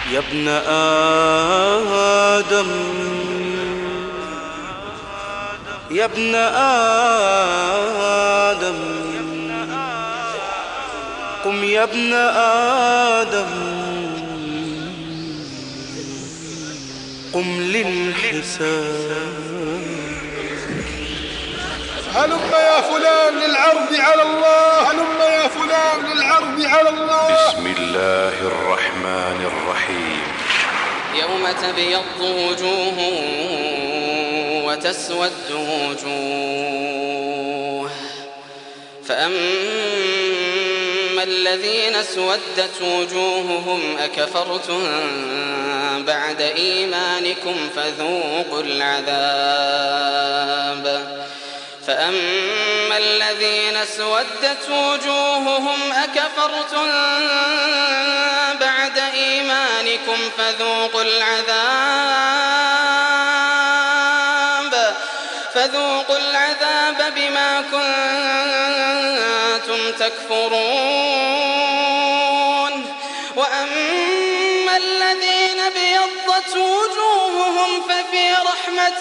يا ابن آدم يا ابن آدم قم يا ابن آدم قم للحساب. هلم يا فلان للعرض على الله، هلم يا فلان للعرض على الله. بسم الله الرحمن الرحيم. يوم تبيض وجوه وتسود وجوه، فأما الذين اسودت وجوههم أكفرتم بعد إيمانكم فذوقوا العذاب. فأما الذين اسودت وجوههم أكفرتم بعد إيمانكم فذوقوا العذاب بما كنتم تكفرون. وأما الذين ابيضت وجوههم ففي رحمة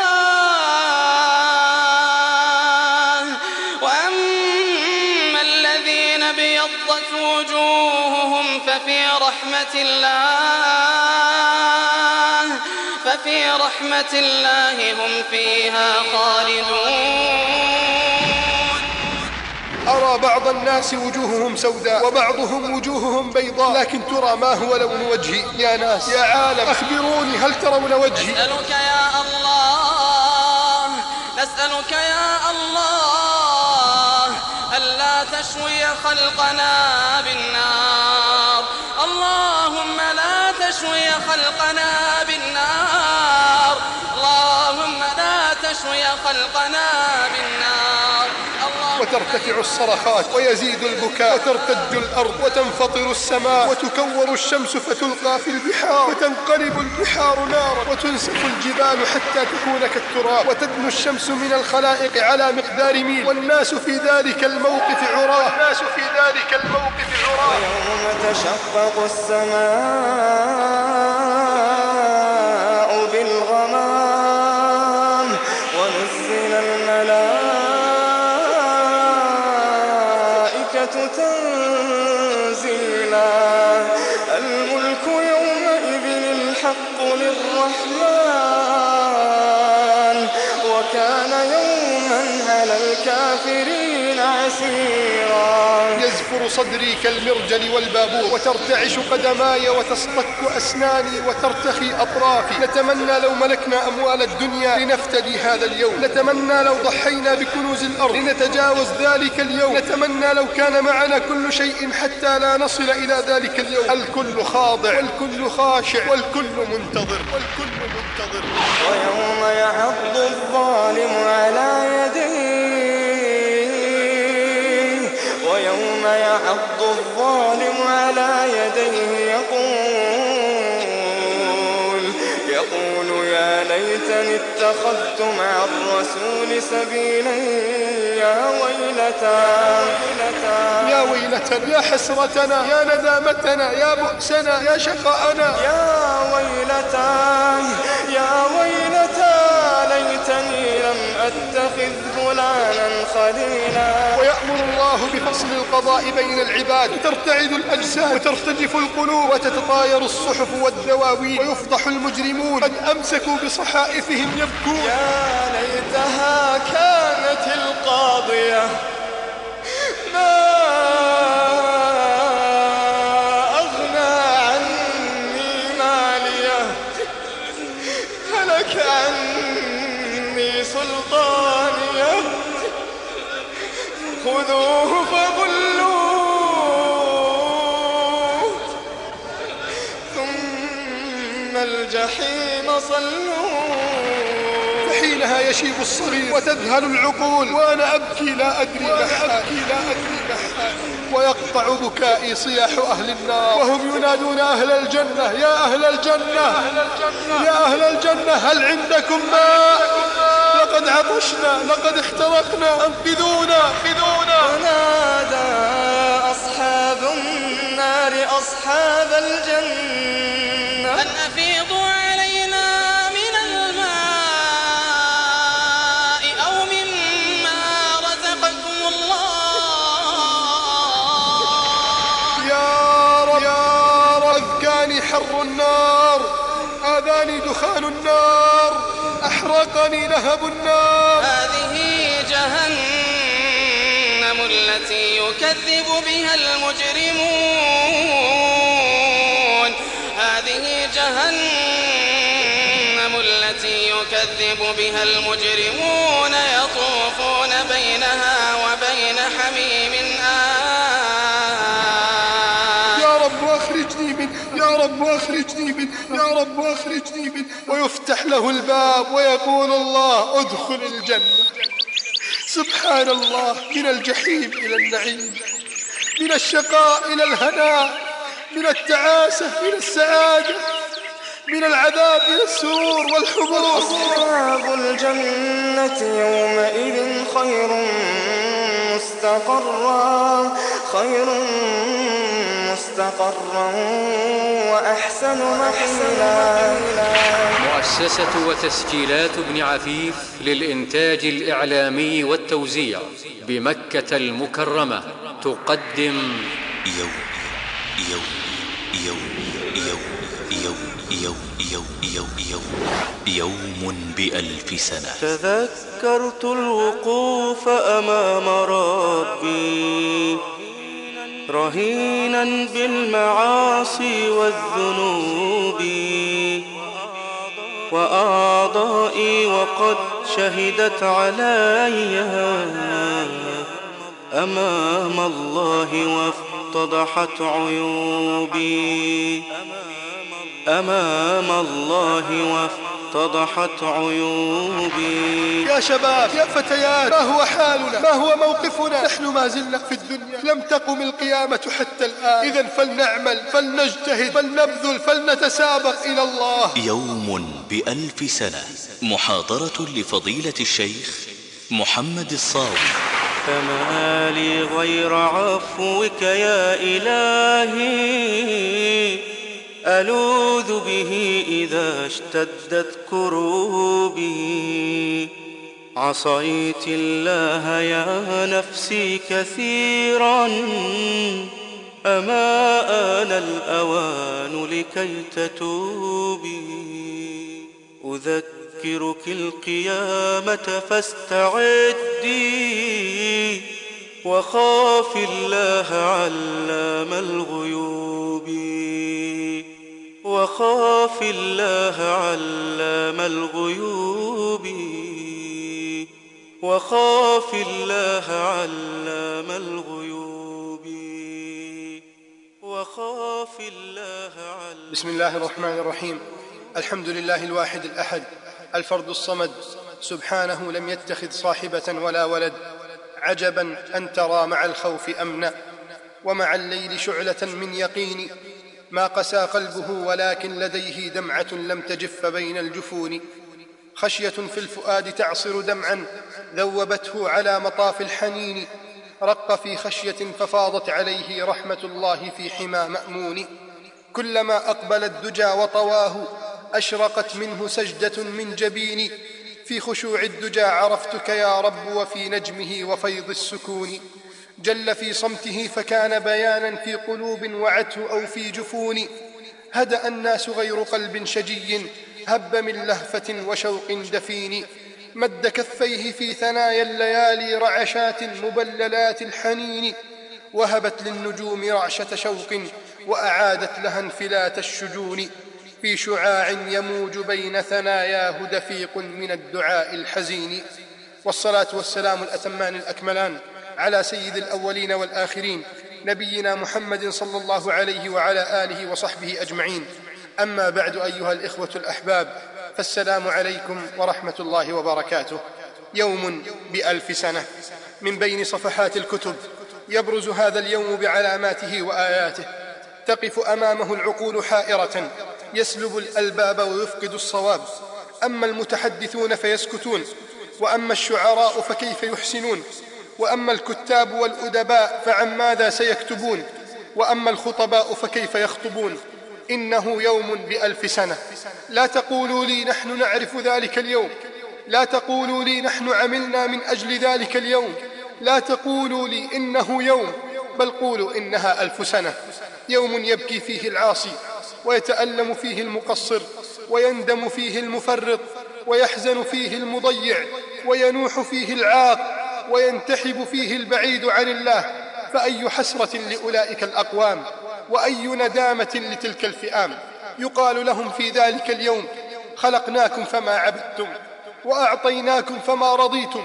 الله هم فيها خالدون. أرى بعض الناس وجوههم سوداء وبعضهم وجوههم بيضاء، لكن ترى ما هو لون وجهي؟ يا ناس يا عالم أخبروني، هل ترون وجهي؟ نسألك يا الله ألا تشوي خلقنا بالنار. اللهم لا تشوي خلقنا بالنار، اللهم لا تشوي خلقنا بالنار. وترتفع الصرخات ويزيد البكاء وترتج الأرض وتنفطر السماء وتكور الشمس فتلقى في البحار وتنقلب البحار نارا وتنسف الجبال حتى تكون كالتراب وتدنو الشمس من الخلائق على مقدار ميل والناس في ذلك الموقف عراه. ويوم تشقق السماء بالغمام ونزل الملائكة تنزيلا. الملك يومئذ الحق للرحمن وكان يوما على الكافرين عسيرا. يزفر صدري كالمرجل والبابور وترتعش قدماي وتصطك أسناني وترتخي أطرافي. نتمنى لو ملكنا أموال الدنيا لنفتدي هذا اليوم، نتمنى لو ضحينا بكنوز الأرض لنتجاوز ذلك اليوم، نتمنى لو كان معنا كل شيء حتى لا نصل إلى ذلك اليوم. الكل خاضع والكل خاشع والكل منتظر. ويوم يعض الظالم على يديه يقول يا ليتني اتخذت مع الرسول سبيلا. يا ويلتنا يا حسرتنا يا ندامتنا يا بؤسنا يا شقاءنا. يا ويلتا ليتني لم أتخذ فلانا خليلا. ويأمر الله بفصل القضاء بين العباد وترتعد الأجساد وترتجف القلوب وتتطاير الصحف والدواوين ويفضح المجرمون قد أمسكوا بصحائفهم يبكون. يا ليتها كانت القاضية ما أغنى عني مالية هلك عني سلطانية خذوه فغلوه ثم الجحيم صلوه. فحينها يشيب الصغير وتذهل العقول وأنا أبكي لا أدري ما حالي. ويقطع بكائي صياح أهل النار وهم ينادون أهل الجنة يا أهل الجنة يا أهل الجنة هل عندكم ماء؟ لقد عطشنا لقد احترقنا أنقذونا. ونادى أصحاب النار أصحاب الجنة حر النار، آذاني دخان النار، أحرقني لهب النار. هذه جهنم التي يكذب بها المجرمون، هذه جهنم التي يكذب بها المجرمون، يطوفون بينها وبين حميم يا رب أخرجني منه، يا رب أخرجني منه، يا رب أخرجني منه. ويفتح له الباب ويقول الله ادخل الجنة. سبحان الله، من الجحيم إلى النعيم، من الشقاء إلى الهناء، من التعاسة إلى السعادة، من العذاب إلى السرور والحبور. أصحاب الجنة يومئذ خير مستقرا وأحسن مقيلا. مؤسسة وتسجيلات ابن عفيف للإنتاج الإعلامي والتوزيع بمكة المكرمة تقدم يوم بألف سنة. تذكرت الوقوف أمام ربي رهينا بالمعاصي والذنوب، وأعضائي وقد شهدت علي أمام الله وافتضحت عيوبي، أمام الله وافتضحت عيوبي. يا شباب، يا فتيات، ما هو حالنا؟ ما هو موقفنا؟ نحن ما زلنا في الدنيا، لم تقم القيامة حتى الآن. إذن فلنعمل، فلنجتهد، فلنبذل، فلنتسابق إلى الله. يوم بألف سنة، محاضرة لفضيلة الشيخ محمد الصاوي. فما لي غير عفوك يا إلهي، ألوذ به إذا اشتدت كروبي. عصيت الله يا نفسي كثيرا، أما آن الأوان لكي تتوبي. أذكرك القيامة فاستعدي، وخاف الله علام الغيوب، وخاف الله علام الغيوب، وخاف الله علام الغيوب، وخاف الله علام. بسم الله الرحمن الرحيم. الحمد لله الواحد الأحد الفرد الصمد، سبحانه لم يتخذ صاحبة ولا ولد. عجبا أن ترى مع الخوف أمنا، ومع الليل شعلة من يقين. ما قسى قلبه ولكن لديه دمعة لم تجف بين الجفون. خشية في الفؤاد تعصر دمعا ذوبته على مطاف الحنين. رق في خشية ففاضت عليه رحمة الله في حمى مأمون. كلما أقبل الدجى وطواه أشرقت منه سجدة من جبين. في خشوع الدجى عرفتك يا رب، وفي نجمه وفيض السكون. جل في صمته فكان بيانا في قلوب وعته أو في جفون. هدأ الناس غير قلب شجي هب من لهفة وشوق دفين. مد كفيه في ثنايا الليالي رعشات مبللات الحنين. وهبت للنجوم رعشة شوق وأعادت لها انفلات الشجون. في شعاع يموج بين ثناياه دفيق من الدعاء الحزين. والصلاة والسلام الأتمان الأكملان على سيد الأولين والآخرين، نبينا محمد صلى الله عليه وعلى آله وصحبه أجمعين. أما بعد، أيها الإخوة الأحباب، فالسلام عليكم ورحمة الله وبركاته. يوم بألف سنة. من بين صفحات الكتب يبرز هذا اليوم بعلاماته وآياته. تقف أمامه العقول حائرة، يسلب الألباب ويفقد الصواب. أما المتحدثون فيسكتون، وأما الشعراء فكيف يحسنون، وأما الكتاب والأدباء فعن ماذا سيكتبون، وأما الخطباء فكيف يخطبون. إنه يوم بألف سنة. لا تقولوا لي نحن نعرف ذلك اليوم، لا تقولوا لي نحن عملنا من أجل ذلك اليوم، لا تقولوا لي إنه يوم، بل قولوا إنها 1000 سنة. يوم يبكي فيه العاصي ويتألم فيه المقصر، ويندم فيه المفرط، ويحزن فيه المضيع، وينوح فيه العاق، وينتحب فيه البعيد عن الله. فأي حسرة لأولئك الأقوام، وأي ندامة لتلك الفئام. يقال لهم في ذلك اليوم: خلقناكم فما عبدتم، وأعطيناكم فما رضيتم،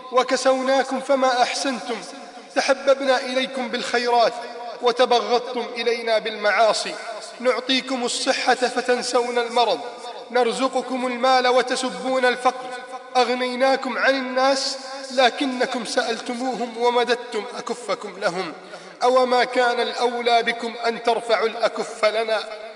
وكسوناكم فما أحسنتم، تحببنا إليكم بالخيرات وتبغضتم إلينا بالمعاصي، نعطيكم الصحة فتنسون المرض، نرزقكم المال وتسبون الفقر، أغنيناكم عن الناس لكنكم سألتموهم ومددتم أكفكم لهم. أوما كان الأولى بكم أن ترفعوا الأكف لنا؟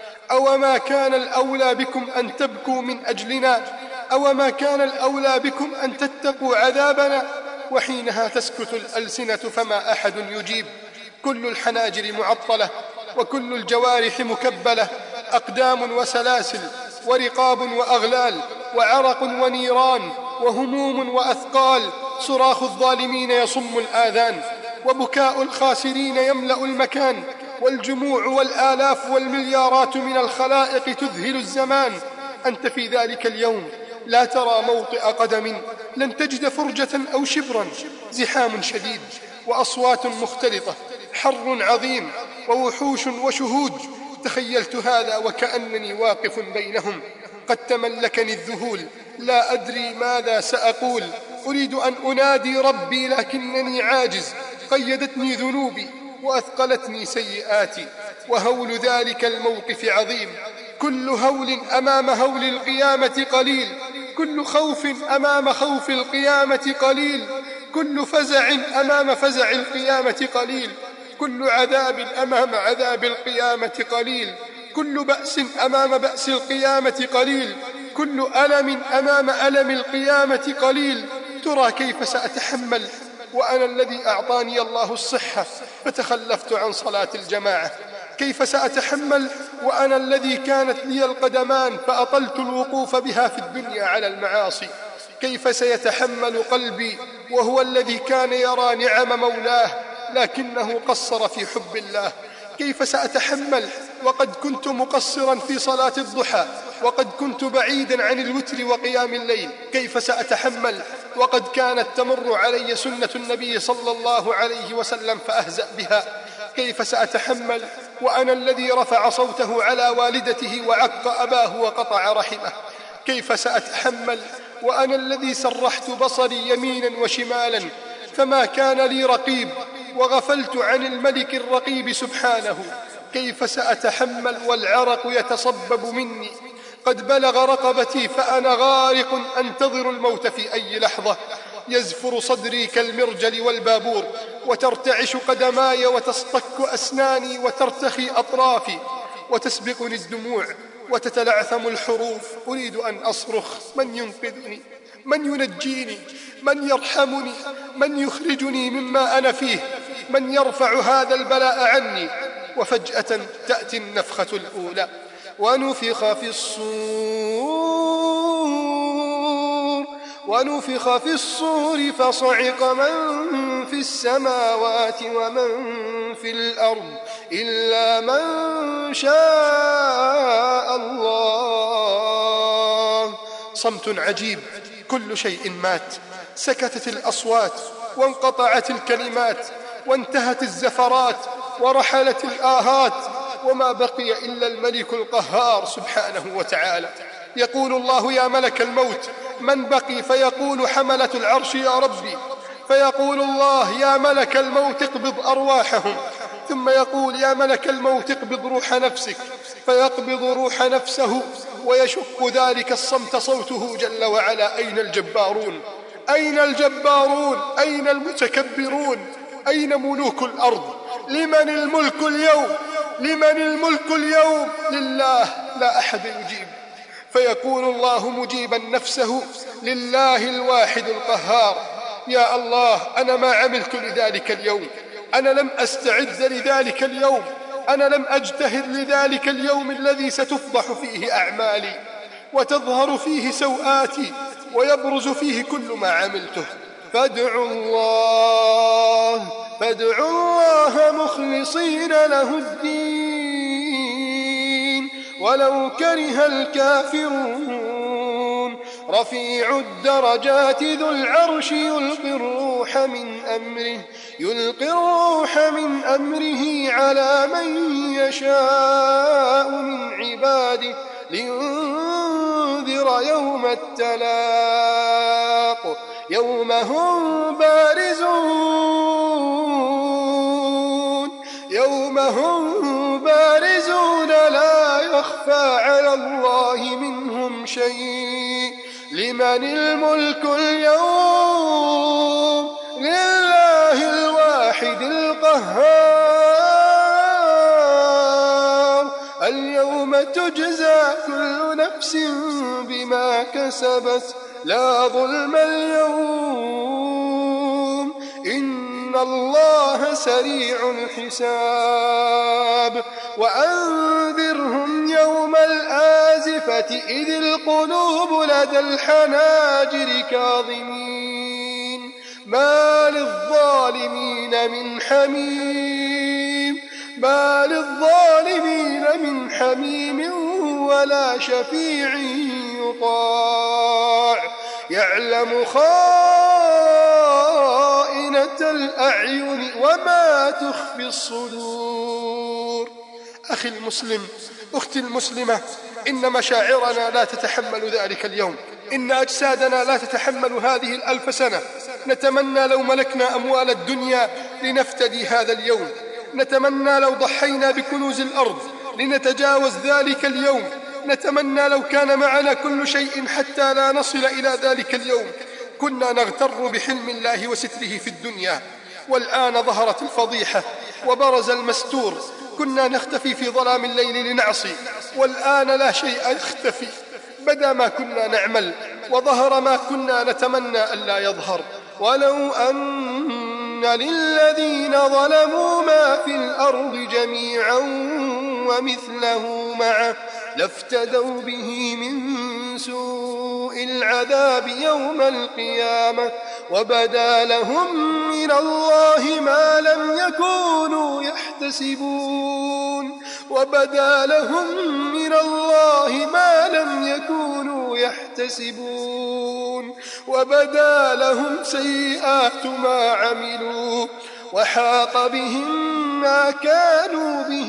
أوما كان الأولى بكم أن تبكوا من أجلنا؟ أوما كان الأولى بكم أن تتقوا عذابنا؟ وحينها تسكت الألسنة فما أحد يجيب. كل الحناجر معطلة، وكل الجوارح مكبلة، أقدام وسلاسل، ورقاب وأغلال، وعرق ونيران، وهموم وأثقال. صراخ الظالمين يصم الآذان، وبكاء الخاسرين يملأ المكان، والجموع والآلاف والمليارات من الخلائق تذهل الزمان. أنت في ذلك اليوم لا ترى موطئ قدم، لن تجد فرجة أو شبرا، زحام شديد، وأصوات مختلطة، حر عظيم، ووحوش وشهود. تخيلت هذا وكأنني واقف بينهم، قد تملكني الذهول، لا أدري ماذا سأقول. أريد أن أنادي ربي لكنني عاجز، قيدتني ذنوبي وأثقلتني سيئاتي، وهول ذلك الموقف عظيم. كل هول أمام هول القيامة قليل، كل خوف أمام خوف القيامة قليل، كل فزع أمام فزع القيامة قليل، كل عذاب أمام عذاب القيامة قليل، كل بأس أمام بأس القيامة قليل، كل ألم أمام ألم القيامة قليل. ترى كيف سأتحمل وأنا الذي أعطاني الله الصحة فتخلفت عن صلاة الجماعة؟ كيف سأتحمل وأنا الذي كانت لي القدمان فأطلت الوقوف بها في الدنيا على المعاصي؟ كيف سيتحمل قلبي وهو الذي كان يرى نعم مولاه لكنه قصر في حب الله؟ كيف سأتحمل وقد كنت مقصرا في صلاة الضحى، وقد كنت بعيدا عن الوتر وقيام الليل؟ كيف سأتحمل وقد كانت تمر علي سنة النبي صلى الله عليه وسلم فأهزأ بها؟ كيف سأتحمل وأنا الذي رفع صوته على والدته وعق أباه وقطع رحمه؟ كيف سأتحمل وأنا الذي سرحت بصري يمينا وشمالا فما كان لي رقيب، وغفلت عن الملك الرقيب سبحانه؟ كيف سأتحمل والعرق يتصبب مني، قد بلغ رقبتي فأنا غارق أنتظر الموت في أي لحظة؟ يزفر صدري كالمرجل والبابور، وترتعش قدماي وتصطك أسناني وترتخي أطرافي، وتسبقني الدموع وتتلعثم الحروف. أريد أن أصرخ: من ينقذني؟ من ينجيني؟ من يرحمني؟ من يخرجني مما أنا فيه؟ من يرفع هذا البلاء عني؟ وفجأة تأتي النفخة الأولى، ونفخ في الصور فصعق من في السماوات ومن في الأرض إلا من شاء الله. صمت عجيب، كل شيء مات، سكتت الأصوات وانقطعت الكلمات وانتهت الزفرات ورحلت الآهات، وما بقي إلا الملك القهار سبحانه وتعالى. يقول الله: يا ملك الموت من بقي؟ فيقول حملة العرش: يا ربي. فيقول الله: يا ملك الموت اقبض أرواحهم. ثم يقول: يا ملك الموت اقبض روح نفسك. فيقبض روح نفسه، ويشق ذلك الصمت صوته جل وعلا: أين الجبارون؟ أين الجبارون؟ أين المتكبرون؟ أين ملوك الأرض؟ لمن الملك اليوم؟ لمن الملك اليوم؟ لله، لا أحد يجيب. فيقول الله مجيبا نفسه: لله الواحد القهار. يا الله، أنا ما عملت لذلك اليوم، أنا لم أستعد لذلك اليوم، أنا لم أجتهد لذلك اليوم الذي ستفضح فيه أعمالي وتظهر فيه سوآتي ويبرز فيه كل ما عملته. فادعوا الله مخلصين له الدين ولو كره الكافرون. رفيع الدرجات ذو العرش يلقي الروح من أمره على من يشاء من عباده لينذر يوم التلاق يوم هم بارزون لا يخفى على الله منهم شيء. لمن الملك اليوم؟ لله الواحد القهار. اليوم تجزى كل نفس بما كسبت لا ظلم اليوم إن الله سريع الحساب. وأنذرهم يوم الآزفة إذ القلوب لدى الحناجر كاظمين ما للظالمين من حميم ولا شفيع يطاع. يعلم خائنة الأعين وما تخفي الصدور. أخي المسلم، أختي المسلمة، إن مشاعرنا لا تتحمل ذلك اليوم، إن أجسادنا لا تتحمل هذه 1000 سنة. نتمنى لو ملكنا أموال الدنيا لنفتدي هذا اليوم، نتمنى لو ضحينا بكنوز الأرض لنتجاوز ذلك اليوم، نتمنى لو كان معنا كل شيء حتى لا نصل إلى ذلك اليوم. كنا نغتر بحلم الله وستره في الدنيا، والآن ظهرت الفضيحة وبرز المستور. كنا نختفي في ظلام الليل لنعصي، والآن لا شيء يختفي. بدا ما كنا نعمل وظهر ما كنا نتمنى ألا يظهر. ولو أن للذين ظلموا ما في الأرض جميعا ومثله معه لافتدوا به من سوء العذاب يوم القيامة وبدا لهم من الله ما لم يكونوا يحتسبون وبدا لهم سيئات ما عملوا وحاق بهم ما كانوا به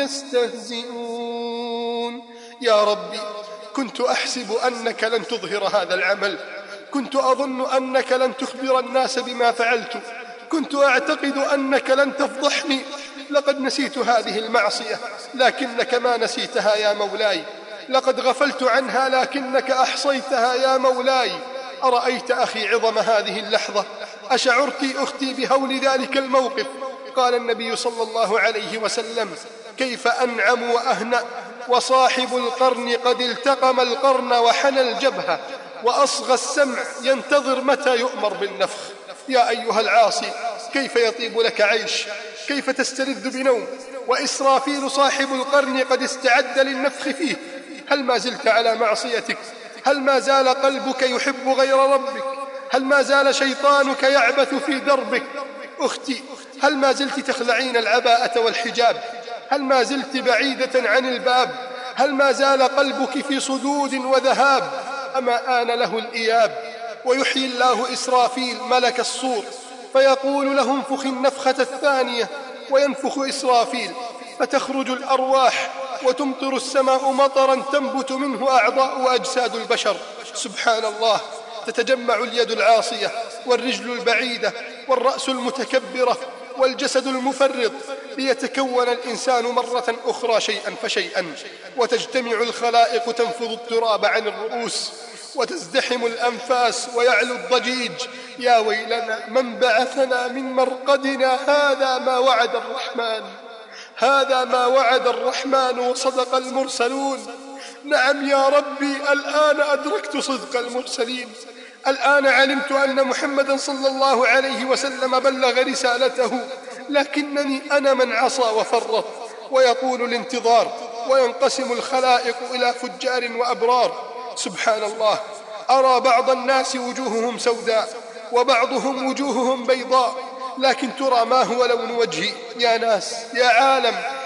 يستهزئون. يا ربي، كنت أحسب أنك لن تظهر هذا العمل، كنت أظن أنك لن تخبر الناس بما فعلت، كنت أعتقد أنك لن تفضحني. لقد نسيت هذه المعصية لكنك ما نسيتها يا مولاي، لقد غفلت عنها لكنك أحصيتها يا مولاي. أرأيت أخي عظم هذه اللحظة؟ أشعرت أختي بهول ذلك الموقف؟ قال النبي صلى الله عليه وسلم: كيف أنعم وأهنأ وصاحب القرن قد التقم القرن وحنى الجبهة وأصغى السمع ينتظر متى يؤمر بالنفخ. يا أيها العاصي، كيف يطيب لك عيش؟ كيف تستلذ بنوم وإسرافيل صاحب القرن قد استعد للنفخ فيه؟ هل ما زلت على معصيتك؟ هل ما زال قلبك يحب غير ربك؟ هل ما زال شيطانك يعبث في دربك؟ أختي، هل ما زلت تخلعين العباءة والحجاب؟ هل ما زلت بعيدة عن الباب؟ هل ما زال قلبك في صدود وذهاب؟ أما آن له الإياب ويحيي الله إسرافيل ملك الصور فيقول له: انفخ النفخة الثانية، وينفخ إسرافيل فتخرج الأرواح وتمطر السماء مطرا تنبت منه أعضاء وأجساد البشر. سبحان الله، تتجمع اليد العاصية والرجل البعيدة والرأس المتكبرة والجسد المفرط ليتكون الإنسان مرة أخرى شيئا فشيئا، وتجتمع الخلائق تنفض التراب عن الرؤوس وتزدحم الأنفاس ويعلو الضجيج. يا ويلنا، من بعثنا من مرقدنا؟ هذا ما وعد الرحمن وصدق المرسلون. نعم يا ربي، الآن أدركت صدق المرسلين، الآن علمت أن محمدا صلى الله عليه وسلم بلغ رسالته، لكنني أنا من عصى وفرط. ويطول الانتظار وينقسم الخلائق إلى فجار وأبرار. سبحان الله، أرى بعض الناس وجوههم سوداء وبعضهم وجوههم بيضاء، لكن ترى ما هو لون وجهي؟ يا ناس، يا عالم،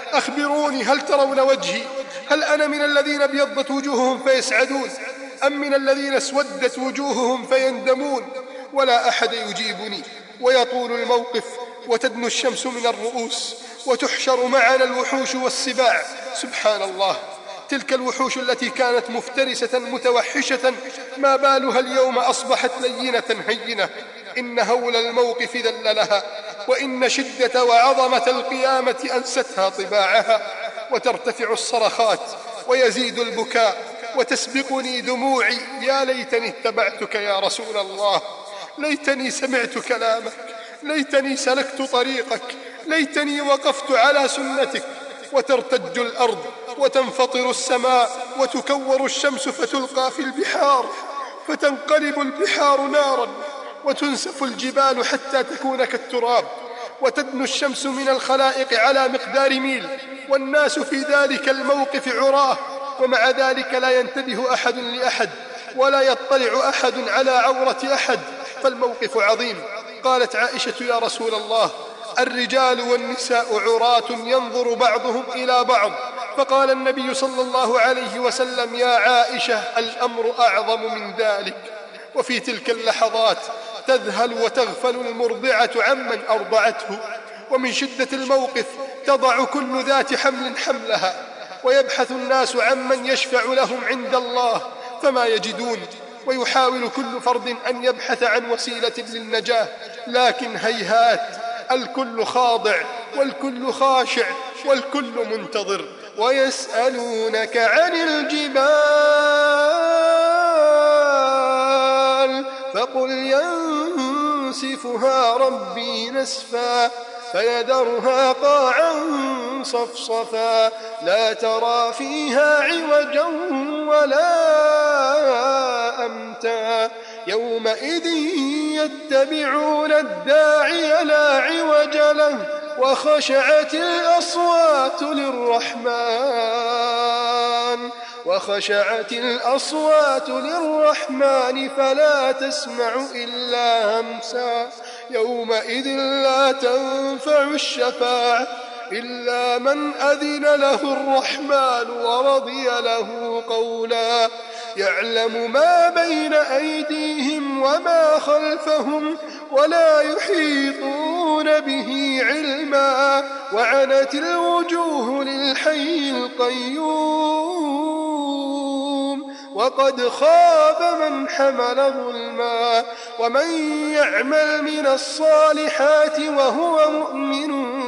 أخبروني، هل ترون وجهي؟ هل أنا من الذين ابيضت وجوههم فيسعدون، أم من الذين اسودت وجوههم فيندمون؟ ولا أحد يجيبني. ويطول الموقف وتدنو الشمس من الرؤوس وتحشر معنا الوحوش والسباع. سبحان الله، تلك الوحوش التي كانت مفترسة متوحشة ما بالها اليوم أصبحت لينة هينة. إن هول الموقف ذللها، وإن شدة وعظمة القيامة أنستها طباعها. وترتفع الصرخات ويزيد البكاء وتسبقني دموعي. يا ليتني اتبعتك يا رسول الله، ليتني سمعت كلامك، ليتني سلكت طريقك، ليتني وقفت على سنتك. وترتج الأرض وتنفطر السماء وتكور الشمس فتلقى في البحار، فتنقلب البحار نارا وتنسف الجبال حتى تكون كالتراب. وتدنو الشمس من الخلائق على مقدار ميل، والناس في ذلك الموقف عراه، ومع ذلك لا ينتبه أحد لأحد ولا يطلع أحد على عورة أحد، فالموقف عظيم. قالت عائشة: يا رسول الله، الرجال والنساء عراة ينظر بعضهم إلى بعض. فقال النبي صلى الله عليه وسلم: يا عائشة، الأمر أعظم من ذلك. وفي تلك اللحظات تذهل وتغفل المرضعة عمن أرضعته، ومن شدة الموقف تضع كل ذات حمل حملها، ويبحث الناس عمن يشفع لهم عند الله فما يجدون، ويحاول كل فرد أن يبحث عن وسيلة للنجاة، لكن هيهات، الكل خاضع والكل خاشع والكل منتظر. ويسألونك عن الجبال فقل ينسفها ربي نسفا فيذرها قاعا صفصفا لا ترى فيها عوجا ولا أمتا يومئذ يتبعون الداعي لا عوج له وخشعت الأصوات للرحمن فلا تسمع إلا همسا يومئذ لا تنفع الشفاعة إلا من أذن له الرحمن ورضي له قولا يعلم ما بين أيديهم وما خلفهم ولا يحيطون به علما وعنت الوجوه للحي القيوم وقد خاب من حمل ظلما ومن يعمل من الصالحات وهو مؤمن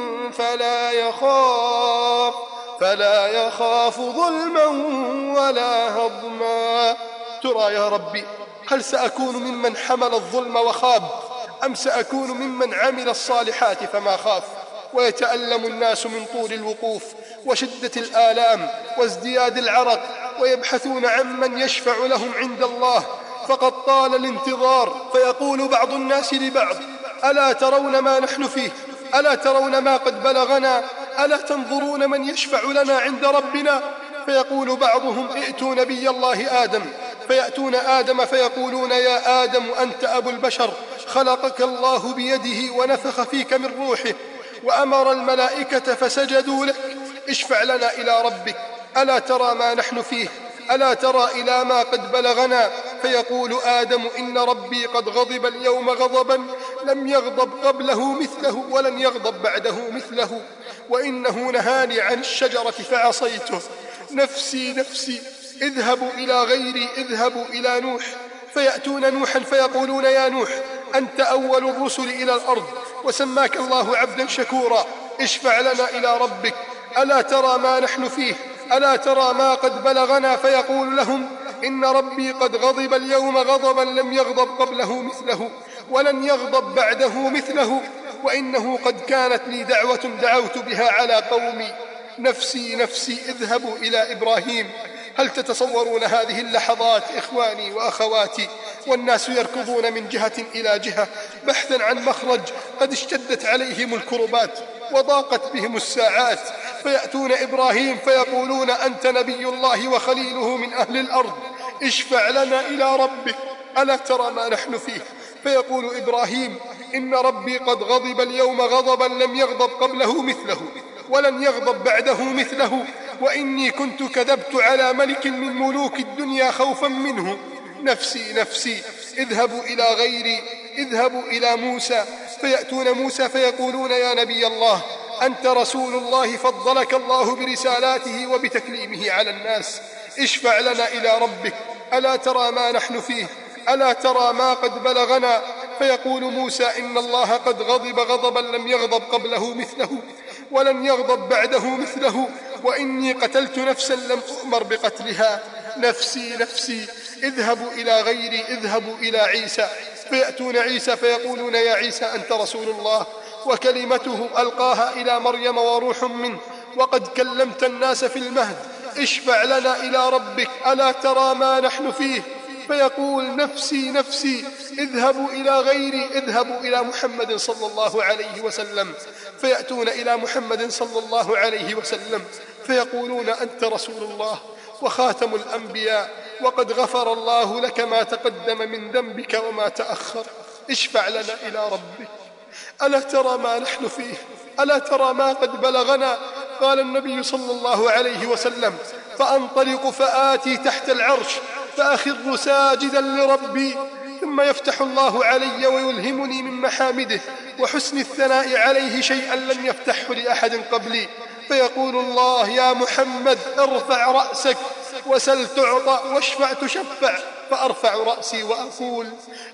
فلا يخاف ظلما ولا هضما. ترى يا ربي، هل سأكون ممن حمل الظلم وخاب أم سأكون ممن عمل الصالحات فما خاف؟ ويتألم الناس من طول الوقوف وشدة الآلام وازدياد العرق ويبحثون عمن يشفع لهم عند الله، فقد طال الانتظار. فيقول بعض الناس لبعض: ألا ترون ما نحن فيه؟ ألا ترون ما قد بلغنا؟ ألا تنظرون من يشفع لنا عند ربنا؟ فيقول بعضهم: ائتوا نبي الله آدم. فيأتون آدم فيقولون: يا آدم، أنت أبو البشر، خلقك الله بيده ونفخ فيك من روحه وأمر الملائكة فسجدوا لك، اشفع لنا إلى ربك. ألا ترى ما نحن فيه؟ ألا ترى إلى ما قد بلغنا؟ فيقول آدم: إن ربي قد غضب اليوم غضبا لم يغضب قبله مثله ولن يغضب بعده مثله، وإنه نهاني عن الشجرة فعصيته. نفسي نفسي، اذهبوا إلى غيري، اذهبوا إلى نوح. فيأتون نوحا فيقولون: يا نوح، أنت أول الرسل إلى الأرض وسماك الله عبدا شكورا، اشفع لنا إلى ربك. ألا ترى ما نحن فيه؟ ألا ترى ما قد بلغنا؟ فيقول لهم: إن ربي قد غضب اليوم غضبا لم يغضب قبله مثله ولن يغضب بعده مثله، وإنه قد كانت لي دعوة دعوت بها على قومي. نفسي نفسي، اذهبوا إلى إبراهيم. هل تتصورون هذه اللحظات إخواني وأخواتي والناس يركضون من جهة إلى جهة بحثا عن مخرج؟ قد اشتدت عليهم الكربات وضاقت بهم الساعات، فيأتون إبراهيم فيقولون: أنت نبي الله وخليله من أهل الأرض، اشفع لنا إلى ربك. ألا ترى ما نحن فيه؟ فيقول إبراهيم: إن ربي قد غضب اليوم غضبا لم يغضب قبله مثله ولن يغضب بعده مثله، وإني كنت كذبت على ملك من ملوك الدنيا خوفا منه. نفسي نفسي، اذهبوا إلى غيري، اذهبوا إلى موسى. فيأتون موسى فيقولون يا نبي الله أنت رسول الله، فضلك الله برسالاته وبتكليمه على الناس، اشفع لنا إلى ربك، ألا ترى ما نحن فيه، ألا ترى ما قد بلغنا. فيقول موسى إن الله قد غضب غضبا لم يغضب قبله مثله ولن يغضب بعده مثله، وإني قتلت نفسا لم أؤمر بقتلها. نفسي نفسي، اذهبوا إلى غيري، اذهبوا إلى عيسى. فيأتون عيسى فيقولون يا عيسى أنت رسول الله وكلمته ألقاها إلى مريم وروح منه، وقد كلمت الناس في المهد، اشفع لنا إلى ربك، ألا ترى ما نحن فيه. فيقول نفسي نفسي، اذهبوا إلى غيري، اذهبوا إلى محمد صلى الله عليه وسلم. فيأتون إلى محمد صلى الله عليه وسلم فيقولون أنت رسول الله وخاتم الأنبياء، وقد غفر الله لك ما تقدم من ذنبك وما تأخر، اشفع لنا إلى ربك، ألا ترى ما نحن فيه، ألا ترى ما قد بلغنا. قال النبي صلى الله عليه وسلم فأنطلق فآتي تحت العرش فأخر ساجدا لربي، ثم يفتح الله علي ويلهمني من محامده وحسن الثناء عليه شيئا لم يفتحه لأحد قبلي. فيقول الله يا محمد ارفع رأسك وسل تعطى واشفع تشفع. فأرفع رأسي وأقول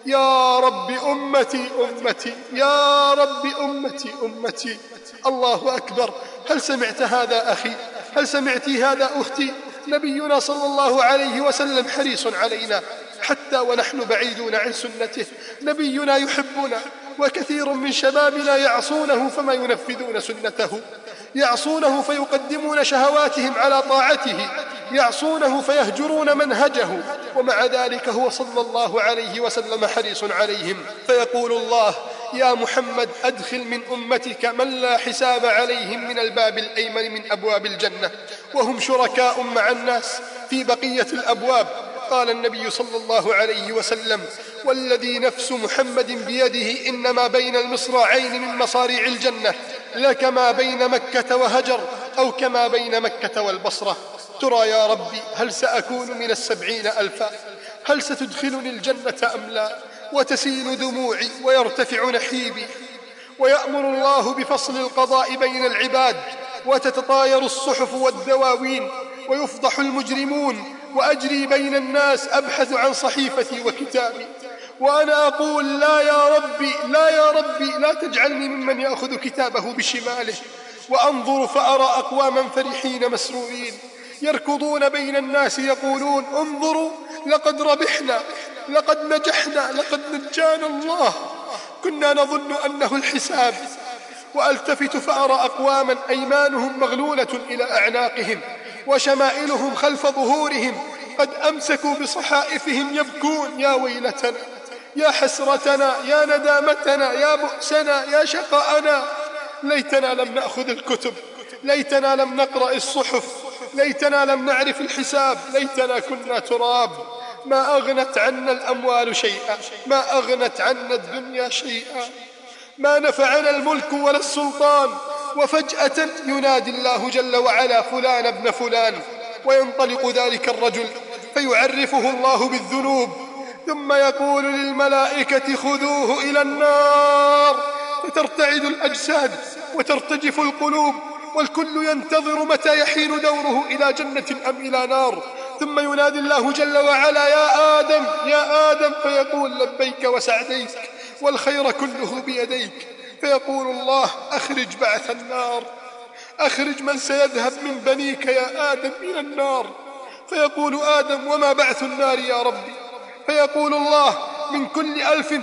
يا رب أمتي أمتي، يا رب أمتي أمتي. الله أكبر. هل سمعت هذا أخي؟ هل سمعت هذا أختي؟ نبينا صلى الله عليه وسلم حريص علينا حتى ونحن بعيدون عن سنته. نبينا يحبنا، وكثير من شبابنا يعصونه فما ينفذون سنته، يعصونه فيقدمون شهواتهم على طاعته، يعصونه فيهجرون منهجه، ومع ذلك هو صلى الله عليه وسلم حريص عليهم. فيقول الله يا محمد أدخل من أمتك من لا حساب عليهم من الباب الأيمن من أبواب الجنة، وهم شركاء مع الناس في بقية الأبواب. قال النبي صلى الله عليه وسلم والذي نفس محمد بيده إنما بين المصراعين من مصاريع الجنة لكما بين مكة وهجر، أو كما بين مكة والبصرة. ترى يا ربي هل سأكون من 70,000؟ هل ستدخلني الجنة أم لا؟ وتسيل دموعي ويرتفع نحيبي، ويأمر الله بفصل القضاء بين العباد، وتتطاير الصحف والدواوين، ويفضح المجرمون، وأجري بين الناس أبحث عن صحيفتي وكتابي، وأنا أقول لا يا ربي، لا يا ربي، لا تجعلني ممن يأخذ كتابه بشماله. وأنظر فأرى أقواما فرحين مسرورين يركضون بين الناس يقولون انظروا لقد ربحنا، لقد نجحنا، لقد نجانا الله، كنا نظن أنه الحساب. وألتفت فأرى أقواما أيمانهم مغلولة إلى أعناقهم وشمائلهم خلف ظهورهم قد أمسكوا بصحائفهم يبكون يا ويلتنا، يا حسرتنا، يا ندامتنا، يا بؤسنا، يا شقاءنا. ليتنا لم نأخذ الكتب، ليتنا لم نقرأ الصحف، ليتنا لم نعرف الحساب، ليتنا كنا تراب. ما أغنت عنا الأموال شيئا، ما أغنت عنا الدنيا شيئا، ما نفعنا الملك ولا السلطان. وفجأة ينادي الله جل وعلا فلان ابن فلان، وينطلق ذلك الرجل فيعرفه الله بالذنوب، ثم يقول للملائكة خذوه إلى النار، فترتعد الأجساد وترتجف القلوب، والكل ينتظر متى يحين دوره إلى جنة أم إلى نار. ثم ينادي الله جل وعلا يا آدم، يا آدم، فيقول لبيك وسعديك والخير كله بيديك. فيقول الله أخرج بعث النار، أخرج من سيذهب من بنيك يا آدم إلى النار. فيقول آدم وما بعث النار يا ربي؟ فيقول الله من كل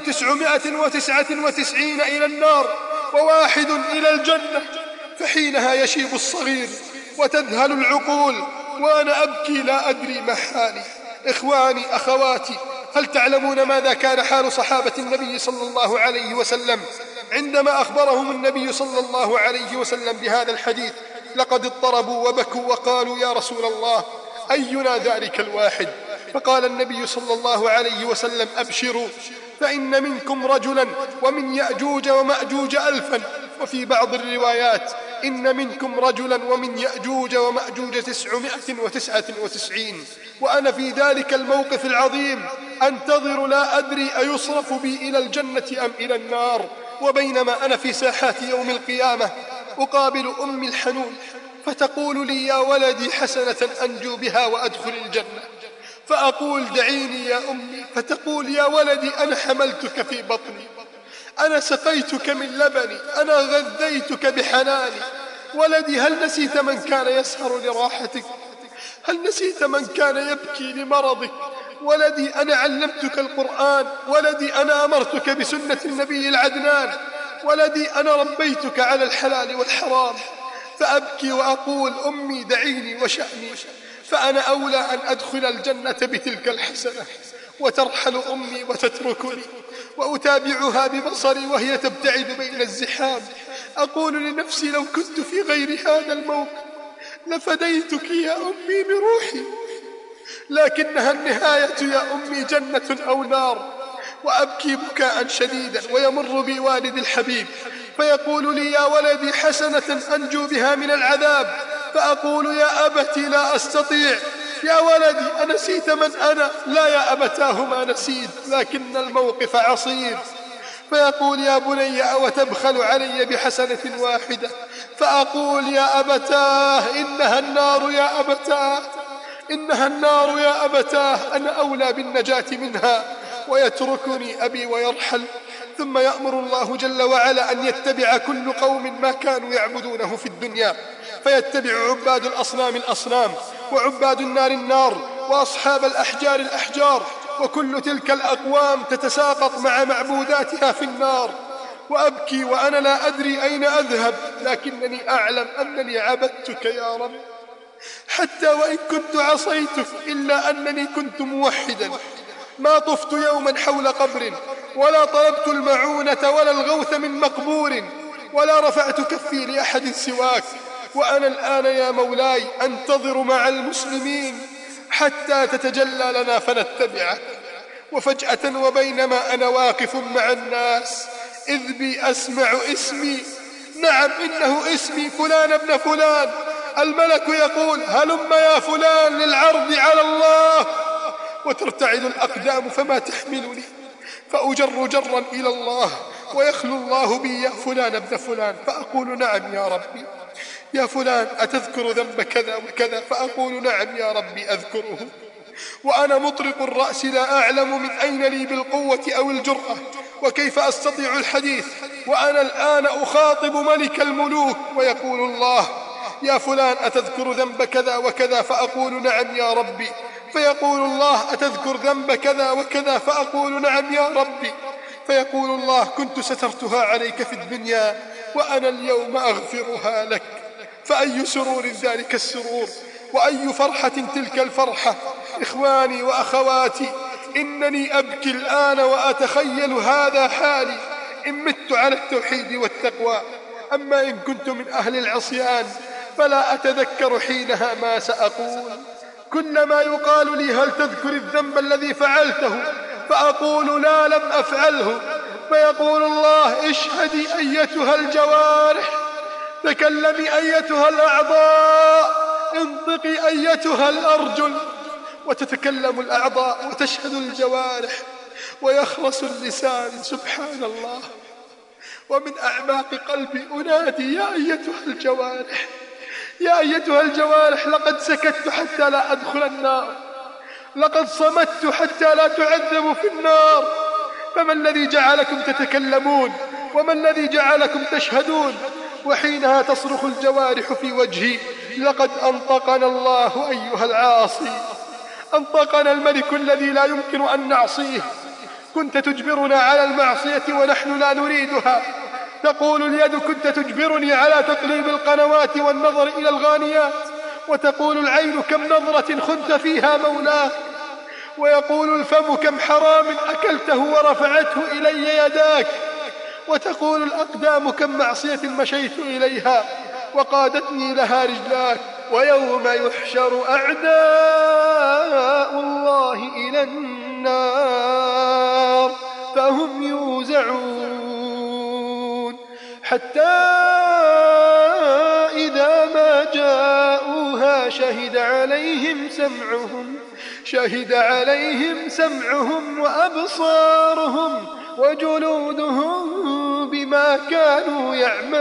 1999 إلى النار وواحد إلى الجنة. فحينها يشيب الصغير وتذهل العقول، وأنا أبكي لا أدري ما حالي. إخواني أخواتي، هل تعلمون ماذا كان حال صحابة النبي صلى الله عليه وسلم عندما أخبرهم النبي صلى الله عليه وسلم بهذا الحديث؟ لقد اضطربوا وبكوا وقالوا يا رسول الله أينا ذلك الواحد؟ فقال النبي صلى الله عليه وسلم أبشروا فإن منكم رجلا ومن يأجوج ومأجوج 1000. وفي بعض الروايات إن منكم رجلا ومن يأجوج ومأجوج 999. وأنا في ذلك الموقف العظيم أنتظر لا أدري أيصرف بي إلى الجنة أم إلى النار. وبينما أنا في ساحات يوم القيامة أقابل أمي الحنون فتقول لي: يا ولدي حسنة أنجو بها وأدخل الجنة. فأقول: دعيني يا أمي. فتقول: يا ولدي أنا حملتك في بطني، أنا سقيتك من لبني، أنا غذيتك بحناني. ولدي هل نسيت من كان يسهر لراحتك؟ هل نسيت من كان يبكي لمرضك؟ ولدي أنا علمتك القرآن، ولدي أنا أمرتك بسنة النبي العدنان، ولدي أنا ربيتك على الحلال والحرام. فأبكي وأقول: أمي دعيني وشأني، فأنا أولى أن أدخل الجنة بتلك الحسنة. وترحل أمي وتتركني وأتابعها ببصري وهي تبتعد بين الزحام. أقول لنفسي: لو كنت في غير هذا الموقف لفديتك يا أمي بروحي، لكنها النهاية يا أمي جنة أو نار. وأبكي بكاء شديدا ويمر بي والدي الحبيب فيقول لي: يا ولدي حسنة أنجو بها من العذاب. فأقول: يا أبتي لا أستطيع. يا ولدي أنسيت من أنا؟ لا يا أبتاه ما نسيت، لكن الموقف عصيب. فيقول: يا بني أو تبخل علي بحسنة واحدة؟ فأقول: يا أبتاه إنها النار يا أبتاه، إنها النار يا أبتاه، أنا أولى بالنجاة منها. ويتركني أبي ويرحل. ثم يأمر الله جل وعلا أن يتبع كل قوم ما كانوا يعبدونه في الدنيا، فيتبع عباد الأصنام الأصنام، وعباد النار النار، وأصحاب الأحجار الأحجار، وكل تلك الأقوام تتساقط مع معبوداتها في النار. وأبكي وأنا لا أدري أين أذهب، لكنني أعلم أنني عبدتك يا رب، حتى وإن كنت عصيتك، إلا أنني كنت موحدا. ما طفت يوما حول قبر، ولا طلبت المعونة ولا الغوث من مقبور، ولا رفعت كفي لأحد سواك. وأنا الآن يا مولاي أنتظر مع المسلمين حتى تتجلى لنا فنتبعك. وفجأة وبينما أنا واقف مع الناس إذ بي أسمع اسمي، نعم إنه اسمي فلان ابن فلان. الملك يقول: هلم يا فلان للعرض على الله. وترتعد الأقدام فما تحملني، فأجر جرا إلى الله، ويخلو الله بي: يا فلان ابن فلان. فأقول: نعم يا ربي. يا فلان أتذكر ذنب كذا وكذا؟ فأقول: نعم يا ربي أذكره. وأنا مطرق الرأس لا أعلم من أين لي بالقوة أو الجرأة، وكيف أستطيع الحديث وأنا الآن أخاطب ملك الملوك. ويقول الله: يا فلان أتذكر ذنب كذا وكذا؟ فأقول: نعم يا ربي. فيقول الله: أتذكر ذنب كذا وكذا؟ فأقول: نعم يا ربي. فيقول الله: كنت سترتها عليك في الدنيا وأنا اليوم أغفرها لك. فأي سرور ذلك السرور، وأي فرحة تلك الفرحة. إخواني وأخواتي، إنني أبكي الآن وأتخيل هذا حالي إن مت على التوحيد والتقوى. أما إن كنت من أهل العصيان فلا أتذكر حينها ما سأقول. كلما يقال لي: هل تذكر الذنب الذي فعلته؟ فأقول: لا، لم أفعله. فيقول الله: اشهدي أيتها الجوارح، تكلمي أيتها الأعضاء، انطقي أيتها الأرجل. وتتكلم الأعضاء وتشهد الجوارح ويخرس اللسان. سبحان الله. ومن أعماق قلبي أنادي: يا أيتها الجوارح، يا أيتها الجوارح، لقد سكت حتى لا أدخل النار، لقد صمت حتى لا تعذبوا في النار. فما الذي جعلكم تتكلمون؟ وما الذي جعلكم تشهدون؟ وحينها تصرخ الجوارح في وجهي: لقد أنطقنا الله أيها العاصي، أنطقنا الملك الذي لا يمكن أن نعصيه. كنت تجبرنا على المعصية ونحن لا نريدها. تقول اليد: كنت تجبرني على تقليب القنوات والنظر إلى الغانيات. وتقول العين: كم نظرة خنت فيها مولاه. ويقول الفم: كم حرام أكلته ورفعته إلي يداك. وتقول الأقدام: كم معصية مشيت إليها وقادتني لها رجلاك. ويوم يحشر أعداء الله إلى النار فهم يوزعون حتى إذا ما جاءوها شهد عليهم سمعهم وأبصارهم وجلودهم بما كانوا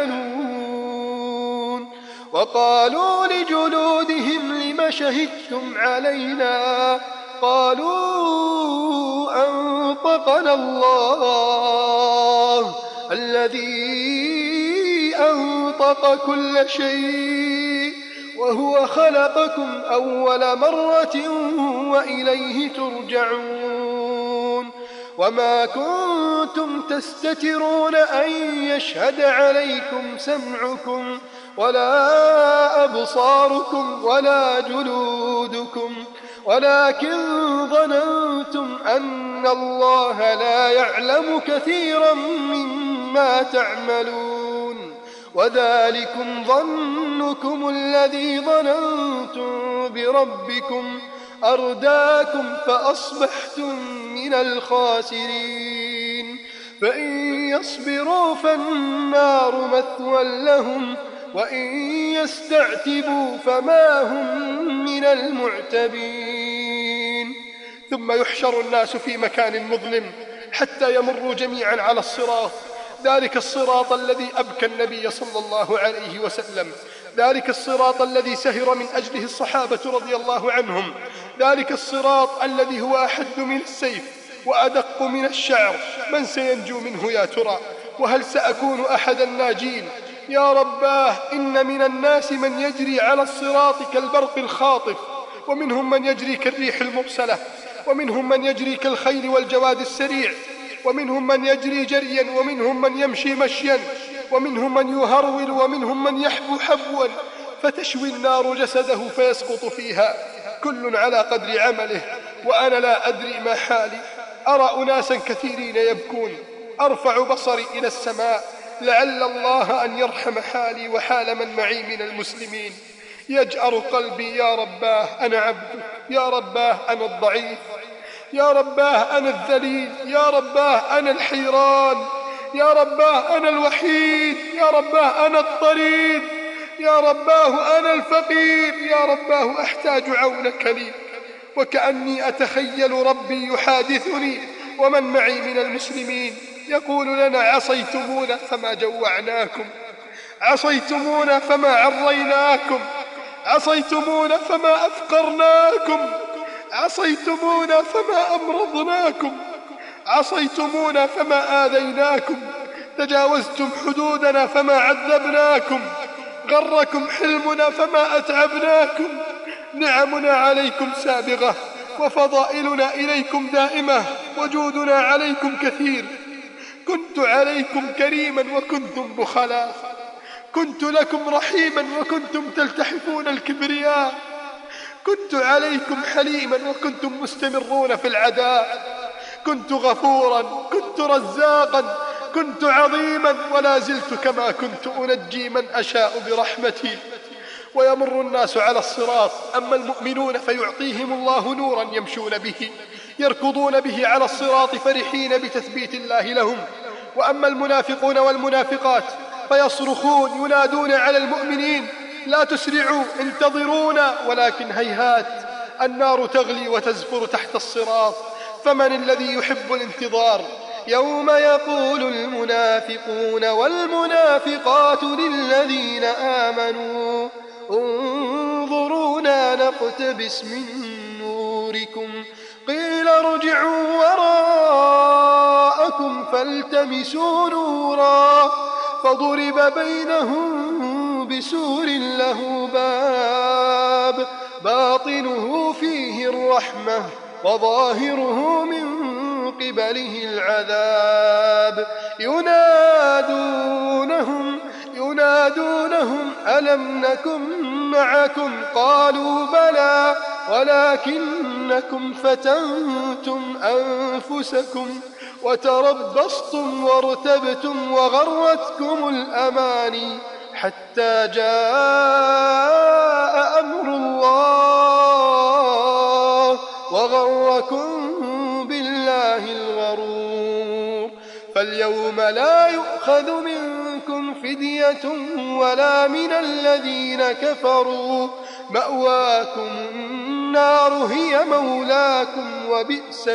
يعملون وقالوا لجلودهم لم شهدتم علينا قالوا أنطقنا الله الذي أنطق كل شيء وهو خلقكم أول مرة وإليه ترجعون وما كنتم تستترون أن يشهد عليكم سمعكم ولا أبصاركم ولا جلودكم ولكن ظننتم أن الله لا يعلم كثيرا مما تعملون وذلكم ظنكم الذي ظننتم بربكم أرداكم فأصبحتم من الخاسرين فإن يصبروا فالنار مثوى لهم وإن يستعتبوا فما هم من المعتبين ثم يحشر الناس في مكان مظلم حتى يمروا جميعا على الصراط ذلك الصراط الذي أبكى النبي صلى الله عليه وسلم ذلك الصراط الذي سهر من أجله الصحابة رضي الله عنهم ذلك الصراط الذي هو أحد من السيف وأدق من الشعر من سينجو منه يا ترى وهل سأكون أحد الناجين يا رباه إن من الناس من يجري على الصراط كالبرق الخاطف ومنهم من يجري كالريح المرسلة ومنهم من يجري كالخيل والجواد السريع ومنهم من يجري جريا ومنهم من يمشي مشيا ومنهم من يهرول ومنهم من يحبو حبوا فتشوي النار جسده فيسقط فيها كل على قدر عمله وأنا لا أدري ما حالي أرى أناسا كثيرين يبكون أرفع بصري إلى السماء لعل الله أن يرحم حالي وحال من معي من المسلمين يجأر قلبي يا رباه أنا عبدك يا رباه أنا الضعيف يا رباه أنا الذليل يا رباه أنا الحيران يا رباه أنا الوحيد يا رباه أنا الطريد يا رباه أنا الفقير يا رباه أحتاج عونك لي وكأني أتخيل ربي يحادثني ومن معي من المسلمين يقول لنا عصيتمونا فما جوعناكم عصيتمونا فما عريناكم عصيتمونا فما أفقرناكم عصيتمونا فما أمرضناكم عصيتمونا فما آذيناكم تجاوزتم حدودنا فما عذبناكم غركم حلمنا فما أتعبناكم نعمنا عليكم سابغة وفضائلنا إليكم دائمة وجودنا عليكم كثير كنت عليكم كريما وكنتم بخلاء كنت لكم رحيما وكنتم تلتحفون الكبرياء كنت عليكم حليما وكنتم مستمرون في العداء كنت غفورا كنت رزاقا كنت عظيما ولا زلت كما كنت أنجي من أشاء برحمتي ويمر الناس على الصراط أما المؤمنون فيعطيهم الله نورا يمشون به يركضون به على الصراط فرحين بتثبيت الله لهم وأما المنافقون والمنافقات فيصرخون ينادون على المؤمنين لا تسرعوا انتظرونا ولكن هيهات النار تغلي وتزفر تحت الصراط فمن الذي يحب الانتظار يوم يقول المنافقون والمنافقات للذين آمنوا انظرونا نقتبس من نوركم قيل ارجعوا وراءكم فالتمسوا نورا فضرب بينهم بسور له باب باطنه فيه الرحمة وظاهره من قبله العذاب ينادونهم ألم نكن معكم قالوا بلى ولكنكم فتنتم أنفسكم وتربصتم وارتبتم وغرتكم الأماني حتى جاء أمر الله وغركم بالله الغرور فاليوم لا يؤخذ منكم فدية ولا من الذين كفروا، مأواكم النار هي مولاكم وبئس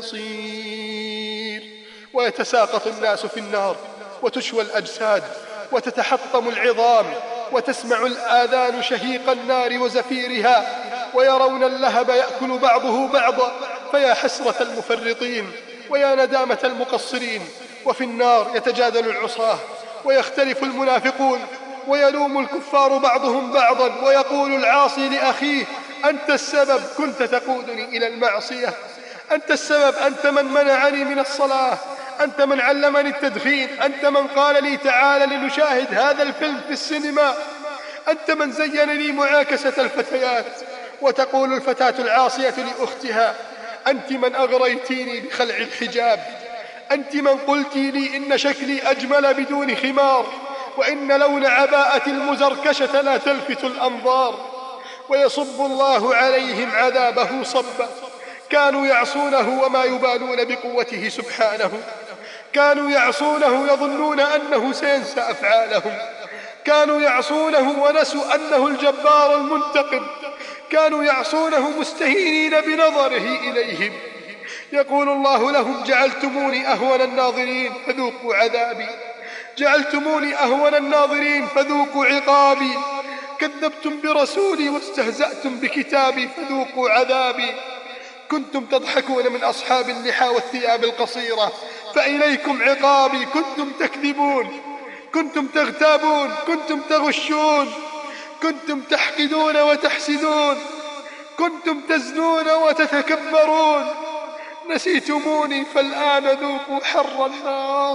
المصير. ويتساقط الناس في النار وتشوى الأجساد وتتحطم العظام، وتسمع الآذان شهيق النار وزفيرها، ويرون اللهب يأكل بعضه بعضا، فيا حسرة المفرطين ويا ندامة المقصرين. وفي النار يتجادل العصاة ويختلف المنافقون، ويلوم الكفار بعضهم بعضا، ويقول العاصي لأخيه: أنت السبب، كنت تقودني إلى المعصية، أنت السبب، أنت من منعني من الصلاة، أنت من علمني التدخين، أنت من قال لي تعال لنشاهد هذا الفيلم في السينما، أنت من زين لي معاكسة الفتيات. وتقول الفتاة العاصية لأختها: أنت من أغريتيني بخلع الحجاب، أنت من قلت لي إن شكلي أجمل بدون خمار، وإن لون عباءة المزركشة لا تلفت الأنظار. ويصب الله عليهم عذابه صبا، كانوا يعصونه وما يبالون بقوته سبحانه، كانوا يعصونه يظنون أنه سينسى أفعالهم، كانوا يعصونه ونسوا أنه الجبار المنتقم، كانوا يعصونه مستهينين بنظره إليهم. يقول الله لهم: جعلتموني أهون الناظرين فذوقوا عذابي، جعلتموني أهون الناظرين فذوقوا عقابي، كذبتم برسولي واستهزأتم بكتابي فذوقوا عذابي. كنتم تضحكون من أصحاب اللحى والثياب القصيرة فإليكم عقابي، كنتم تكذبون، كنتم تغتابون، كنتم تغشون، كنتم تحقدون وتحسدون، كنتم تزنون وتتكبرون. نسيتموني فالآن ذوقوا حر النار،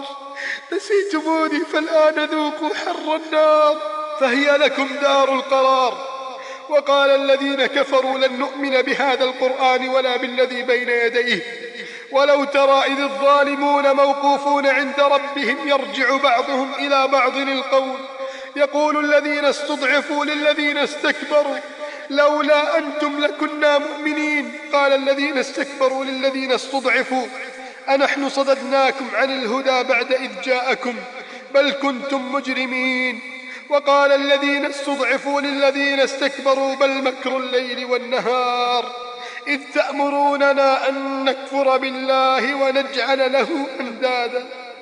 نسيتموني فالآن ذوقوا حر النار، فهي لكم دار القرار. وقال الذين كفروا: لن نؤمن بهذا القرآن ولا بالذي بين يديه، ولو ترى إذ الظالمون موقوفون عند ربهم يرجع بعضهم إلى بعض القول، يقول الذين استضعفوا للذين استكبروا لولا أنتم لكنا مؤمنين، قال الذين استكبروا للذين استضعفوا أنحن صددناكم عن الهدى بعد إذ جاءكم بل كنتم مجرمين. وقال الذين استضعفوا للذين استكبروا بل مكر الليل والنهار إذ تأمروننا أن نكفر بالله ونجعل له أندادا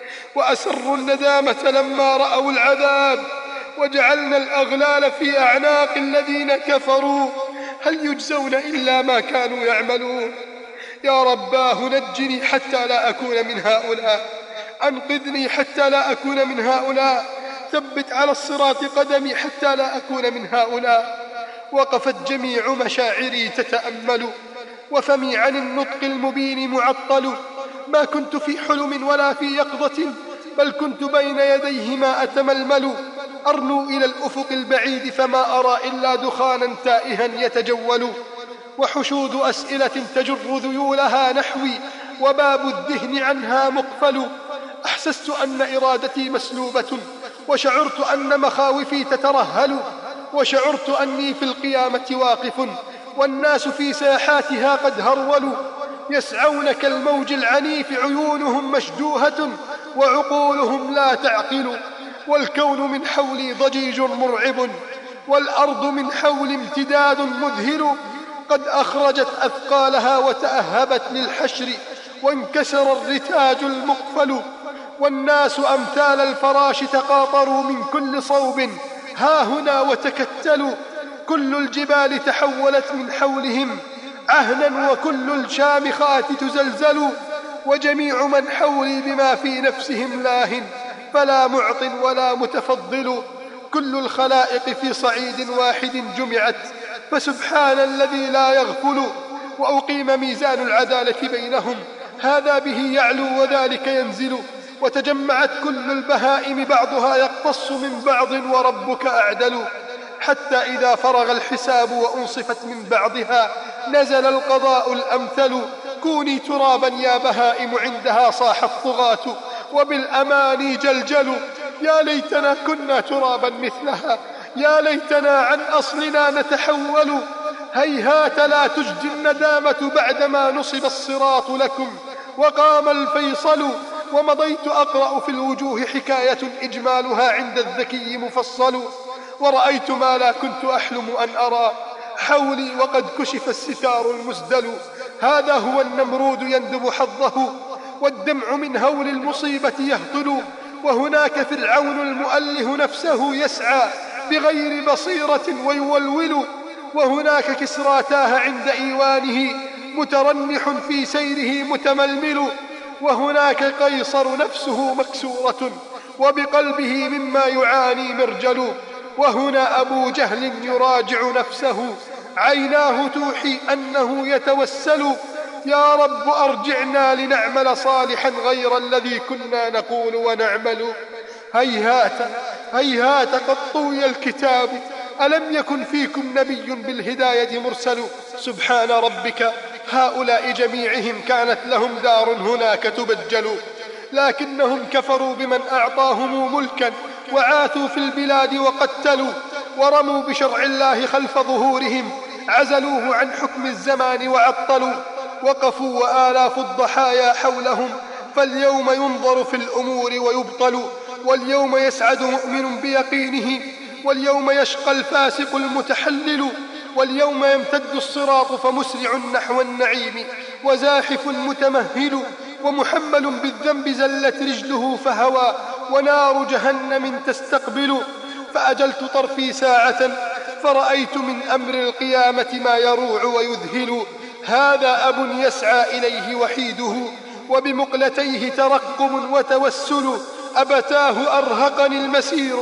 وأسروا الندامة لما رأوا العذاب وجعلنا الأغلال في أعناق الذين كفروا هل يجزون إلا ما كانوا يعملون. يا رباه نجني حتى لا أكون من هؤلاء، أنقذني حتى لا أكون من هؤلاء، ثبت على الصراط قدمي حتى لا أكون من هؤلاء. وقفت جميع مشاعري تتأمل وفمي عن النطق المبين معطل، ما كنت في حلم ولا في يقظة بل كنت بين يديهما أتململ، أرنو إلى الأفق البعيد فما أرى إلا دخانا تائها يتجول، وحشود أسئلة تجر ذيولها نحوي وباب الذهن عنها مقفل. أحسست أن إرادتي مسلوبة وشعرت أن مخاوفي تترهل، وشعرت أني في القيامة واقف والناس في ساحاتها قد هرولوا، يسعون كالموج العنيف عيونهم مشدوهة وعقولهم لا تعقل، والكون من حولي ضجيج مرعب والأرض من حولي امتداد مذهل، قد أخرجت أثقالها وتأهبت للحشر وانكسر الرتاج المقفل، والناس أمثال الفراش تقاطروا من كل صوب هاهنا وتكتلوا، كل الجبال تحولت من حولهم عهنا وكل الشامخات تزلزل، وجميع من حولي بما في نفسهم لاهٍ فلا معط ولا متفضل، كل الخلائق في صعيد واحد جمعت فسبحان الذي لا يغفل، وأقيم ميزان العدالة بينهم هذا به يعلو وذلك ينزل، وتجمعت كل البهائم بعضها يقتص من بعض وربك أعدل، حتى إذا فرغ الحساب وأنصفت من بعضها نزل القضاء الأمثل، كوني ترابا يا بهائم عندها صاح الطغاة وبالأماني جلجل، يا ليتنا كنا ترابا مثلها، يا ليتنا عن أصلنا نتحول، هيهات لا تجدي الندامة بعدما نصب الصراط لكم وقام الفيصل، ومضيت أقرأ في الوجوه حكاية إجمالها عند الذكي مفصل، ورأيت ما لا كنت أحلم أن أرى حولي وقد كشف الستار المسدل. هذا هو النمرود يندب حظه، والدمع من هول المصيبة يهطل، وهناك فرعون المؤله نفسه يسعى بغير بصيرة ويولول، وهناك كسرى تاه عند إيوانه مترنح في سيره متململ، وهناك قيصر نفسه مكسورة وبقلبه مما يعاني مرجل، وهنا أبو جهل يراجع نفسه عيناه توحي أنه يتوسل. يا رب أرجعنا لنعمل صالحا غير الذي كنا نقول ونعمل. هيهات هيهات قد طوي الكتاب، ألم يكن فيكم نبي بالهداية مرسل. سبحان ربك، هؤلاء جميعهم كانت لهم دار هناك تبجل، لكنهم كفروا بمن أعطاهم ملكا وعاثوا في البلاد وقتلوا، ورموا بشرع الله خلف ظهورهم، عزلوه عن حكم الزمان وعطلوا، وقفوا وآلاف الضحايا حولهم، فاليوم ينظر في الأمور ويبطل، واليوم يسعد مؤمن بيقينه، واليوم يشقى الفاسق المتحلل، واليوم يمتد الصراط فمسرع نحو النعيم وزاحف متمهل، ومحمل بالذنب زلت رجله فهوى، ونار جهنم تستقبل. فأجلت طرفي ساعة فرأيت من أمر القيامة ما يروع ويذهل. هذا أب يسعى إليه وحيده، وبمقلتيه ترقب وتوسل، أبتاه أرهقني المسير،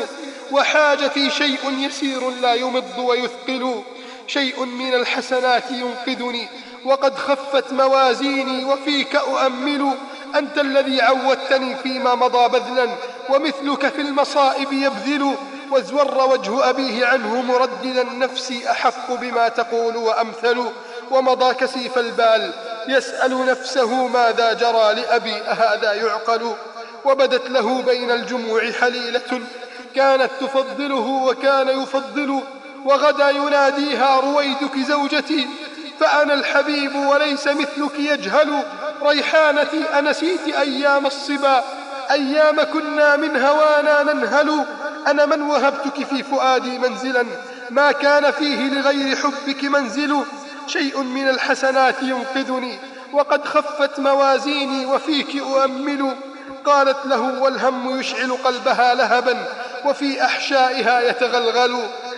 وحاجتي شيء يسير لا يمض ويثقل، شيء من الحسنات ينقذني وقد خفت موازيني، وفيك أؤمل. أنت الذي عودتني فيما مضى بذلا، ومثلك في المصائب يبذل. وازور وجه أبيه عنه مرددا، نفسي أحق بما تقول وأمثل. ومضى كسيف البال يسأل نفسه ماذا جرى لأبي أهذا يعقل. وبدت له بين الجموع حليلة كانت تفضله وكان يفضل، وغدا يناديها رويدك زوجتي، فأنا الحبيب وليس مثلك يجهل. ريحانتي أنسيت أيام الصبا، أيام كنا من هوانا ننهل. أنا من وهبتك في فؤادي منزلا ما كان فيه لغير حبك منزل. شيء من الحسنات ينقذني وقد خفت موازيني، وفيك أؤمل. قالت له والهم يشعل قلبها لهبا، وفي أحشائها يتغلغل.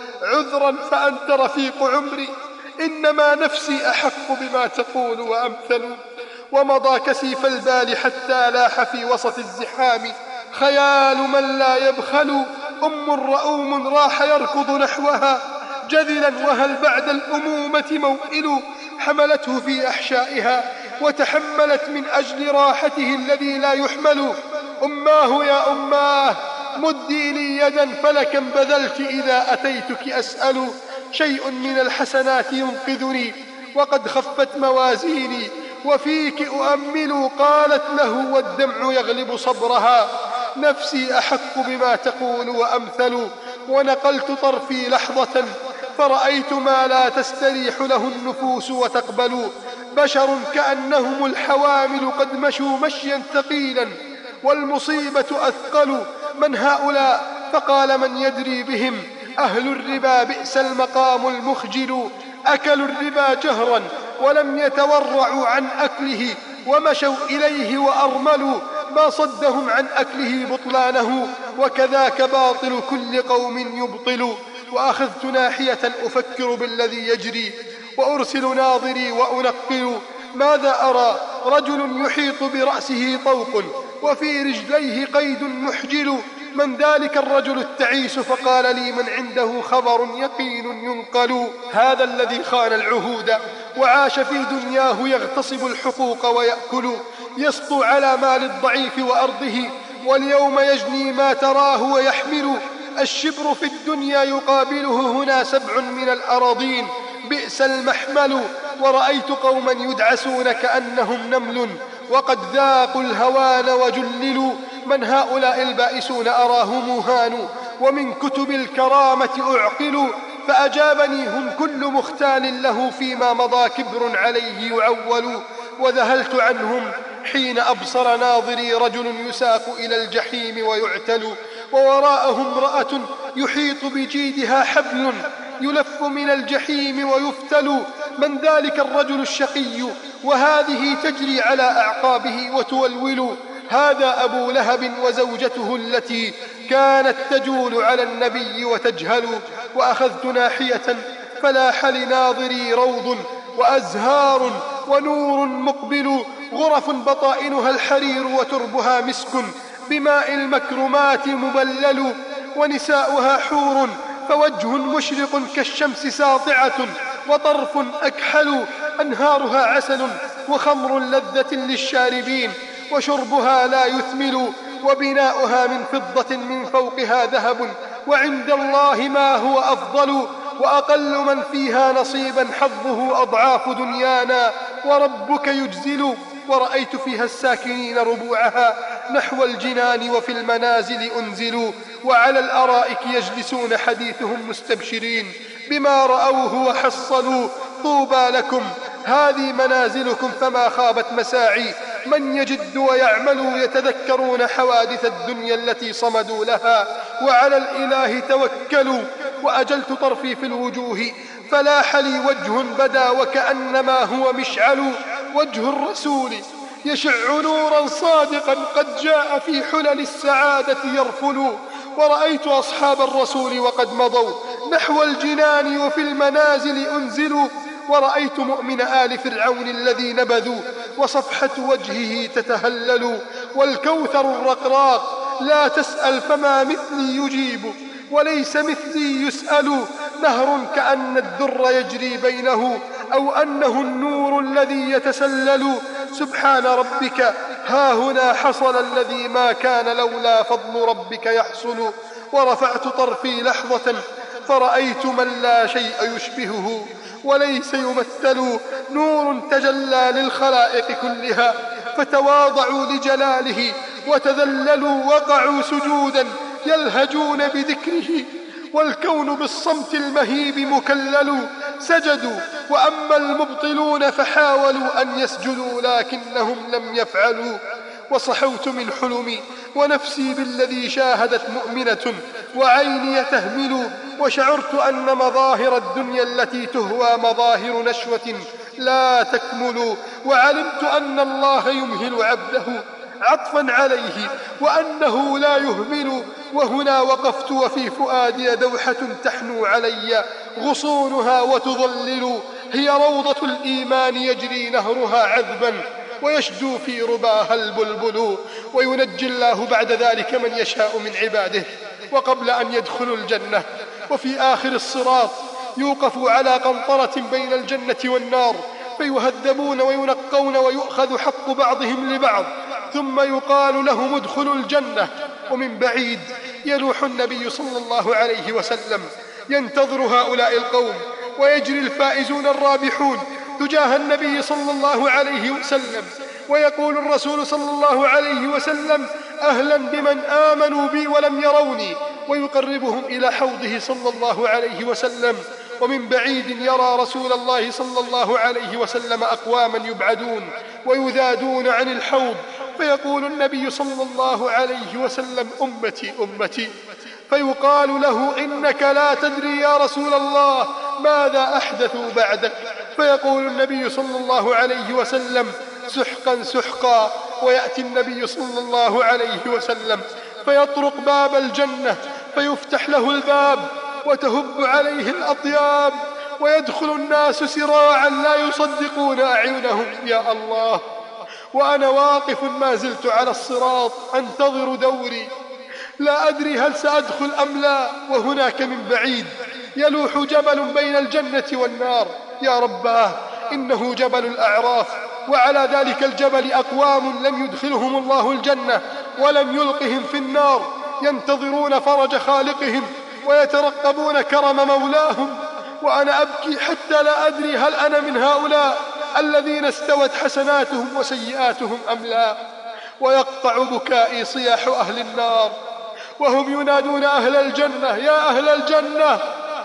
عذرا فأنت رفيق عمري، إنما نفسي أحق بما تقول وأمثل. ومضى كسيف البال حتى لاح في وسط الزحام خيال من لا يبخل. أم رؤوم راح يركض نحوها جذلا، وهل بعد الأمومة موئل. حملته في أحشائها وتحملت من أجل راحته الذي لا يحمل. أماه يا أماه مدي لي يدا، فلكم بذلت إذا أتيتك أسأل. شيء من الحسنات ينقذني وقد خفت موازيني، وفيك أؤمل. قالت له والدمع يغلب صبرها، نفسي أحق بما تقول وأمثل. ونقلت طرفي لحظة فرأيت ما لا تستريح له النفوس وتقبل. بشر كأنهم الحوامل قد مشوا مشيا ثقيلا، والمصيبة أثقل. من هؤلاء؟ فقال من يدري بهم. أهل الربا بئس المقام المخجل، أكلوا الربا جهرا ولم يتورعوا عن أكله، ومشوا إليه وأرملوا، ما صدهم عن أكله بطلانه، وكذاك باطل كل قوم يبطل. وأخذت ناحية أفكر بالذي يجري، وأرسل ناظري وأنقل. ماذا أرى؟ رجل يحيط برأسه طوق، وفي رجليه قيد محجل. من ذلك الرجل التعيس؟ فقال لي من عنده خبر يقين ينقل. هذا الذي خان العهود وعاش في دنياه يغتصب الحقوق ويأكل، يسطو على مال الضعيف وأرضه، واليوم يجني ما تراه ويحمل. الشبر في الدنيا يقابله هنا 7 من الأراضين، بئس المحمل. ورأيت قوما يدعسون كأنهم نمل، وقد ذاقوا الهوان وجللوا. من هؤلاء البائسون؟ أراهم هانوا، ومن كتب الكرامة أعقلوا. فأجابني هم كل مختال له فيما مضى كبر عليه يعول. وذهلت عنهم حين أبصر ناظري رجل يساق إلى الجحيم ويعتل، ووراءه امرأة يحيط بجيدها حبل يلف من الجحيم ويفتل. من ذلك الرجل الشقي وهذه تجري على أعقابه وتولول؟ هذا أبو لهب وزوجته التي كانت تجول على النبي وتجهل. وأخذت ناحية فلاح لناظري روض وأزهار ونور مقبل، غرف بطائنها الحرير وتربها مسك بماء المكرمات مبلل، ونساؤها حور فوجه مشرق كالشمس ساطعة وطرف أكحل، أنهارها عسل وخمر لذة للشاربين وشربها لا يثمل، وبناؤها من فضة من فوقها ذهب، وعند الله ما هو أفضل، وأقل من فيها نصيبا حظه أضعاف دنيانا وربك يجزل. ورأيت فيها الساكنين ربوعها نحو الجنان وفي المنازل أنزلوا، وعلى الأرائك يجلسون حديثهم مستبشرين بما رأوه وحصلوا. طوبى لكم هذه منازلكم فما خابت مساعي، من يجد ويعمل يتذكرون حوادث الدنيا التي صمدوا لها، وعلى الإله توكلوا. وأجلت طرفي في الوجوه فلاح لي وجه بدا وكأنما هو مشعل، وجه الرسول يشع نورا صادقا قد جاء في حلل السعادة يرفل. ورأيت أصحاب الرسول وقد مضوا نحو الجنان وفي المنازل أنزلوا، ورأيت مؤمن آل فرعون الذي نبذوا وصفحة وجهه تتهلل، والكوثر الرقراق لا تسأل فما مثلي يجيب وليس مثلي يسأل، نهر كأن الدر يجري بينه أو أنه النور الذي يتسلل. سبحان ربك ها هنا حصل الذي ما كان لولا فضل ربك يحصل. ورفعت طرفي لحظة فرأيت من لا شيء يشبهه وليس يمثل، نور تجلى للخلائق كلها فتواضعوا لجلاله وتذللوا، وقعوا سجودا يلهجون بذكره، والكون بالصمت المهيب مكلل. سجدوا وأما المبطلون فحاولوا أن يسجدوا لكنهم لم يفعلوا. وصحوت من حلمي ونفسي بالذي شاهدت مؤمنة وعيني تهمل، وشعرت أن مظاهر الدنيا التي تهوى مظاهر نشوة لا تكمل، وعلمت أن الله يمهل عبده عطفا عليه وأنه لا يهمل. وهنا وقفت وفي فؤادي دوحة تحنو علي غصونها وتظلل، هي روضة الإيمان يجري نهرها عذبا ويشدو في رباها البلبل، وينجي الله بعد ذلك من يشاء من عباده. وقبل أن يدخلوا الجنة وفي آخر الصراط يوقفوا على قنطرة بين الجنة والنار فيهذبون وينقون ويؤخذ حق بعضهم لبعض، ثم يقال لهم ادخلوا الجنة. ومن بعيد يلوح النبي صلى الله عليه وسلم ينتظر هؤلاء القوم، ويجري الفائزون الرابحون تجاه النبي صلى الله عليه وسلم، ويقول الرسول صلى الله عليه وسلم أهلا بمن آمنوا بي ولم يروني، ويقربهم إلى حوضه صلى الله عليه وسلم. ومن بعيد يرى رسول الله صلى الله عليه وسلم أقواما يبعدون ويذادون عن الحوض، فيقول النبي صلى الله عليه وسلم أمتي أمتي، فيقال له إنك لا تدري يا رسول الله ماذا أحدثوا بعدك، فيقول النبي صلى الله عليه وسلم سحقا سحقا، ويأتي النبي صلى الله عليه وسلم فيطرق باب الجنة فيفتح له الباب وتهب عليه الأطياب، ويدخل الناس سراعا لا يصدقون أعينهم يا الله، وأنا واقف ما زلت على الصراط أنتظر دوري، لا أدري هل سأدخل أم لا. وهناك من بعيد يلوح جبل بين الجنة والنار، يا رباه إنه جبل الأعراف، وعلى ذلك الجبل أقوام لم يدخلهم الله الجنة ولم يلقهم في النار، ينتظرون فرج خالقهم ويترقبون كرم مولاهم، وأنا أبكي حتى لا أدري هل أنا من هؤلاء الذين استوت حسناتهم وسيئاتهم أم لا. ويقطع بكائي صياح أهل النار وهم ينادون أهل الجنة يا أهل الجنة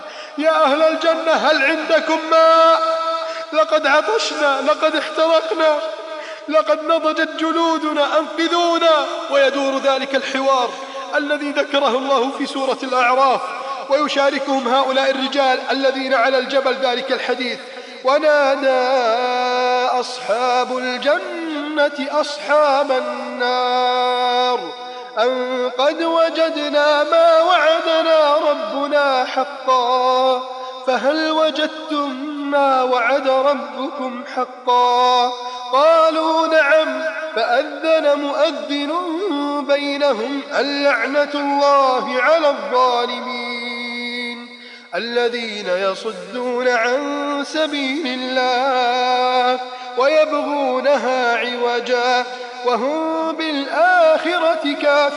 يا أهل الجنة هل عندكم ماء؟ لقد عطشنا، لقد احترقنا، لقد نضجت جلودنا، أنقذونا. ويدور ذلك الحوار الذي ذكره الله في سورة الأعراف، ويشاركهم هؤلاء الرجال الذين على الجبل ذلك الحديث. ونادى أصحاب الجنة أصحاب النار أن قد وجدنا ما وعدنا ربنا حقا فهل وجدتم ما وعد ربكم حقا؟ قالوا نعم. فأذن مؤذن بينهم اللعنة الله على الظالمين الذين يصدون عن سبيل الله ويبغونها عوجا وهم بالآخرة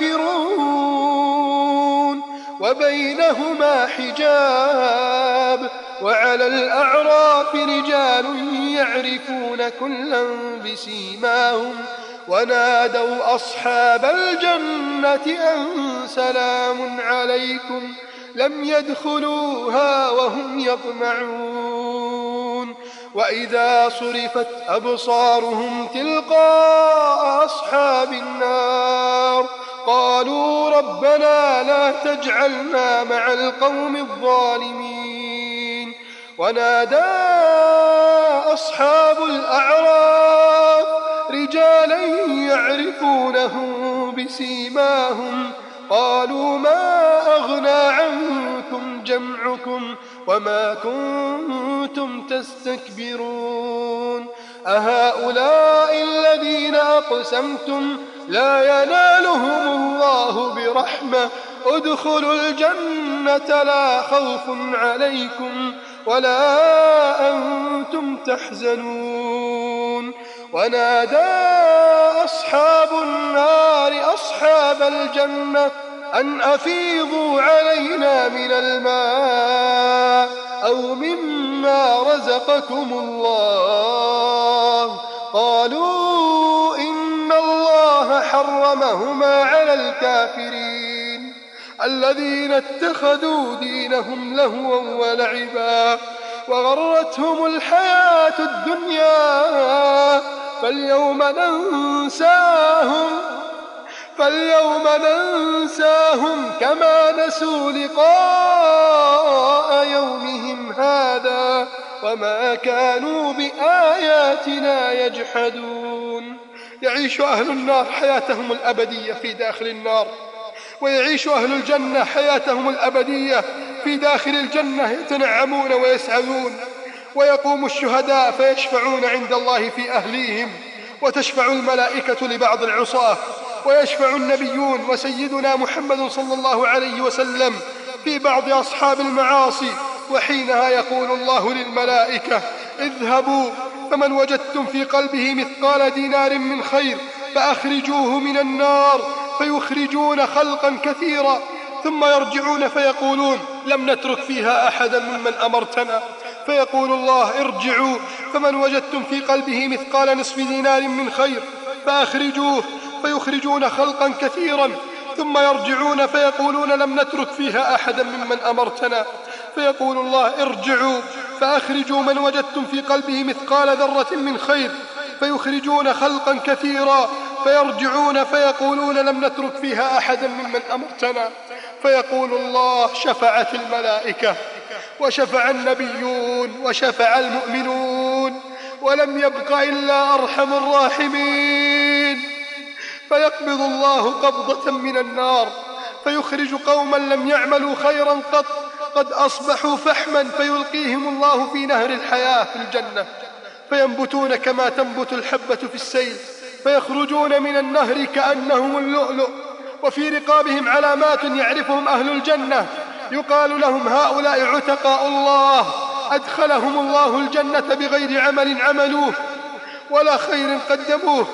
كافرون وبينهما حجاب وعلى الأعراف رجال يعرفون كلا بسيماهم ونادوا أصحاب الجنة أن سلام عليكم لم يدخلوها وهم يطمعون وإذا صرفت أبصارهم تلقاء أصحاب النار قالوا ربنا لا تجعلنا مع القوم الظالمين. ونادى أصحاب الأعراف رجالا يعرفونهم بسيماهم قالوا ما أغنى عنكم جمعكم وما كنتم تستكبرون أهؤلاء الذين أقسمتم لا ينالهم الله برحمة ادخلوا الجنة لا خوف عليكم ولا أنتم تحزنون. ونادى أصحاب النار أصحاب الجنة أن أفيضوا علينا من الماء أو مما رزقكم الله قالوا إن الله حرمهما على الكافرين الذين اتخذوا دينهم لهوا ولعبا وغرتهم الحياة الدنيا فاليوم ننساهم كما نسوا لقاء يومهم هذا وما كانوا بآياتنا يجحدون. يعيش أهل النار حياتهم الأبدية في داخل النار ويعيش أهل الجنة حياتهم الأبدية في داخل الجنة يتنعمون ويسعدون. ويقوم الشهداء فيشفعون عند الله في أهليهم وتشفع الملائكة لبعض العصاة ويشفع النبيون وسيدنا محمد صلى الله عليه وسلم في بعض أصحاب المعاصي وحينها يقول الله للملائكة اذهبوا فمن وجدتم في قلبه مثقال دينار من خير فأخرجوه من النار فيخرجون خلقا كثيرا ثم يرجعون فيقولون لم نترك فيها أحدا ممن أمرتنا فيقول الله ارجعوا فمن وجدتم في قلبه مثقال نصف دينار من خير فأخرجوه فيخرجون خلقا كثيرا ثم يرجعون فيقولون لم نترك فيها أحدا ممن أمرتنا فيقول الله ارجعوا فأخرجوا من وجدتم في قلبه مثقال ذرة من خير فيخرجون خلقا كثيرا فيرجعون فيقولون لم نترك فيها أحدا ممن أمرتنا فيقول الله شفعت الملائكة وشفع النبيون وشفع المؤمنون ولم يبق إلا أرحم الراحمين فيقبض الله قبضة من النار فيخرج قوما لم يعملوا خيرا قد أصبحوا فحما فيلقيهم الله في نهر الحياة في الجنة فينبتون كما تنبت الحبة في السيل فيخرجون من النهر كأنهم اللؤلؤ وفي رقابهم علامات يعرفهم أهل الجنة يقال لهم هؤلاء عتقاء الله أدخلهم الله الجنة بغير عمل عملوه ولا خير قدموه.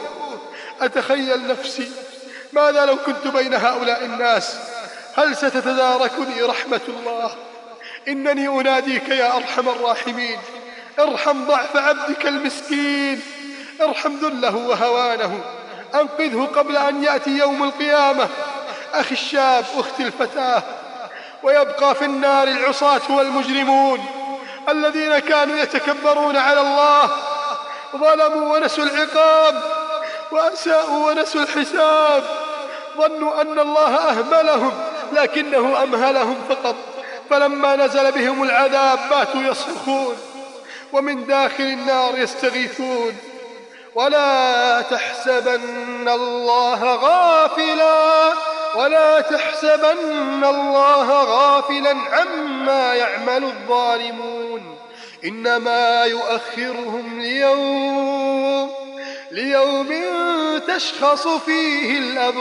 أتخيل نفسي ماذا لو كنت بين هؤلاء الناس هل ستتداركني رحمة الله؟ إنني أناديك يا أرحم الراحمين ارحم ضعف عبدك المسكين ارحم ذله وهوانه أنقذه قبل أن يأتي يوم القيامة. أخي الشاب أختي الفتاة ويبقى في النار العصاة والمجرمون الذين كانوا يتكبرون على الله ظلموا ونسوا العقاب وأساءوا ونسوا الحساب، ظنوا أن الله أهملهم لكنه أمهلهم فقط. فلما نزل بهم العذاب باتوا يصرخون ومن داخل النار يستغيثون. ولا تحسبن الله غافلا عما يعمل الظالمون، إنما يؤخرهم ليوم تشخص فيه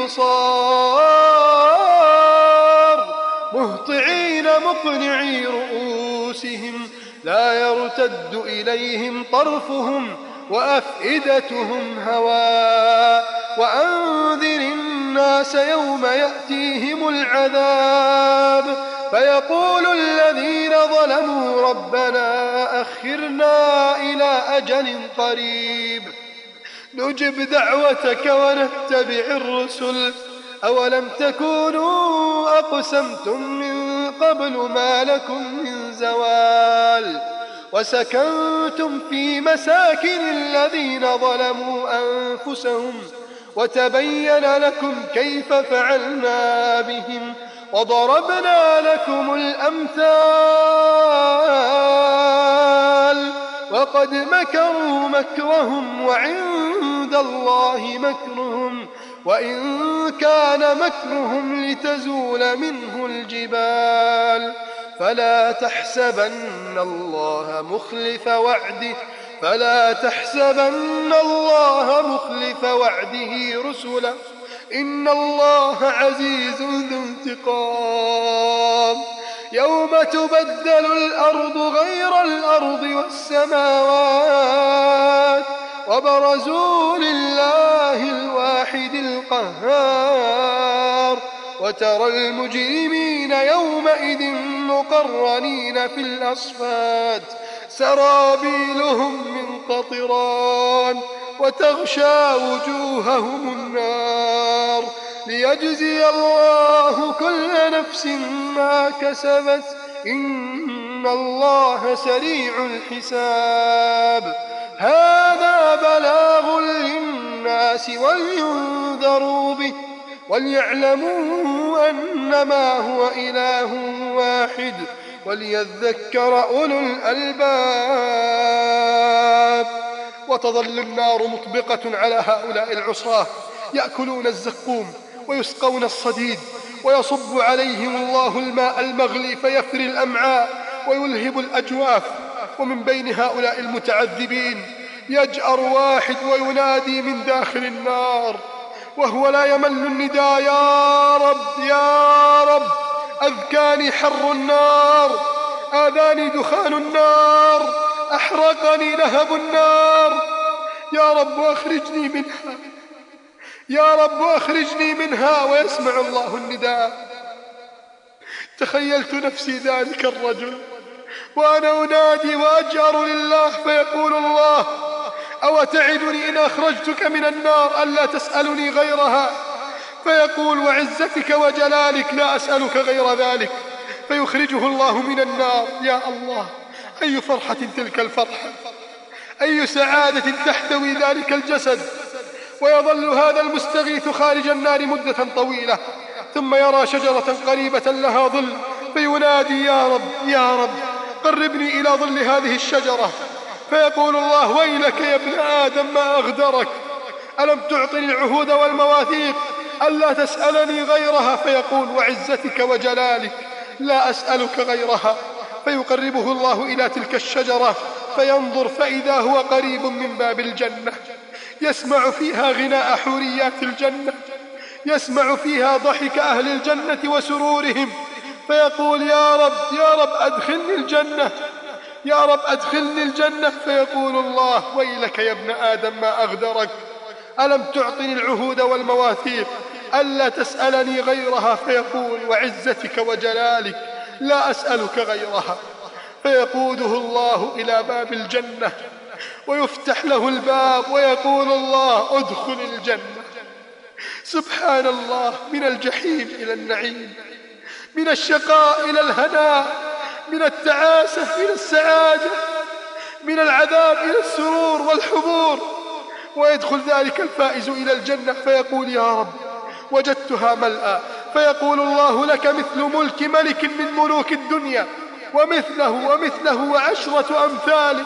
الأبصار مهطعين مقنعي رؤوسهم لا يرتد إليهم طرفهم وأفئدتهم هواء. وأنذر الناس يوم يأتيهم العذاب فيقول الذين ظلموا ربنا أخرنا إلى أجل قريب نجب دعوتك ونتبع الرسل أولم تكونوا أقسمتم من قبل ما لكم من زوال وسكنتم في مساكن الذين ظلموا أنفسهم وتبين لكم كيف فعلنا بهم وضربنا لكم الأمثال وقد مكروا مكرهم وعند الله مكرهم وإن كان مكرهم لتزول منه الجبال فلا تحسبن الله مخلف وعده رسله إن الله عزيز ذو انتقام. يوم تبدل الأرض غير الأرض والسماوات وبرزوا لله الواحد القهار وترى المجرمين يومئذ مقرنين في الأصفاد سرابيلهم من قطران وتغشى وجوههم النار ليجزي الله كل نفس ما كسبت إن الله سريع الحساب. هذا بلاغ للناس ولينذروا به وليعلموا أنما هو إله واحد وليذكر أولو الألباب. وتظل النار مطبقة على هؤلاء العصاة يأكلون الزقوم ويسقون الصديد ويصب عليهم الله الماء المغلي فيفري الأمعاء ويلهب الأجواف. ومن بين هؤلاء المتعذبين يجأر واحد وينادي من داخل النار وهو لا يمل النداء: يا رب يا رب، أذكاني حر النار، آذاني دخان النار، أحرقني لهب النار، يا رب أخرجني منها، يا رب أخرجني منها. ويسمع الله النداء. تخيلت نفسي ذلك الرجل وأنا أنادي وأجأر لله فيقول الله: أو تعدني إن أخرجتك من النار ألا تسألني غيرها؟ فيقول: وعزتك وجلالك لا أسألك غير ذلك. فيخرجه الله من النار. يا الله، أي فرحة تلك الفرحة، أي سعادة تحتوي ذلك الجسد. ويظل هذا المستغيث خارج النار مدة طويلة ثم يرى شجرة قريبة لها ظل فينادي: يا رب يا رب، قربني إلى ظل هذه الشجرة. فيقول الله: ويلك يا ابن آدم ما أغدرك، ألم تعطني العهود والمواثيق ألا تسألني غيرها؟ فيقول: وعزتك وجلالك لا أسألك غيرها. فيقربه الله إلى تلك الشجرة فينظر فإذا هو قريب من باب الجنة، يسمع فيها غناء حوريات الجنة، يسمع فيها ضحك أهل الجنة وسرورهم. فيقول: يا رب يا رب أدخلني الجنة، يا رب أدخلني الجنة. فيقول الله: ويلك يا ابن آدم ما أغدرك، ألم تعطني العهود والمواثيق ألا تسألني غيرها؟ فيقول: وعزتك وجلالك لا أسألك غيرها. فيقوده الله إلى باب الجنة ويفتح له الباب ويقول الله: ادخل الجنة. سبحان الله، من الجحيم إلى النعيم، من الشقاء إلى الهناء، من التعاسة إلى السعادة، من العذاب إلى السرور والحبور. ويدخل ذلك الفائز إلى الجنة فيقول يا رب وجدتها ملأى، فيقول الله لك مثل ملك ملك من ملوك الدنيا ومثله وعشرة أمثاله،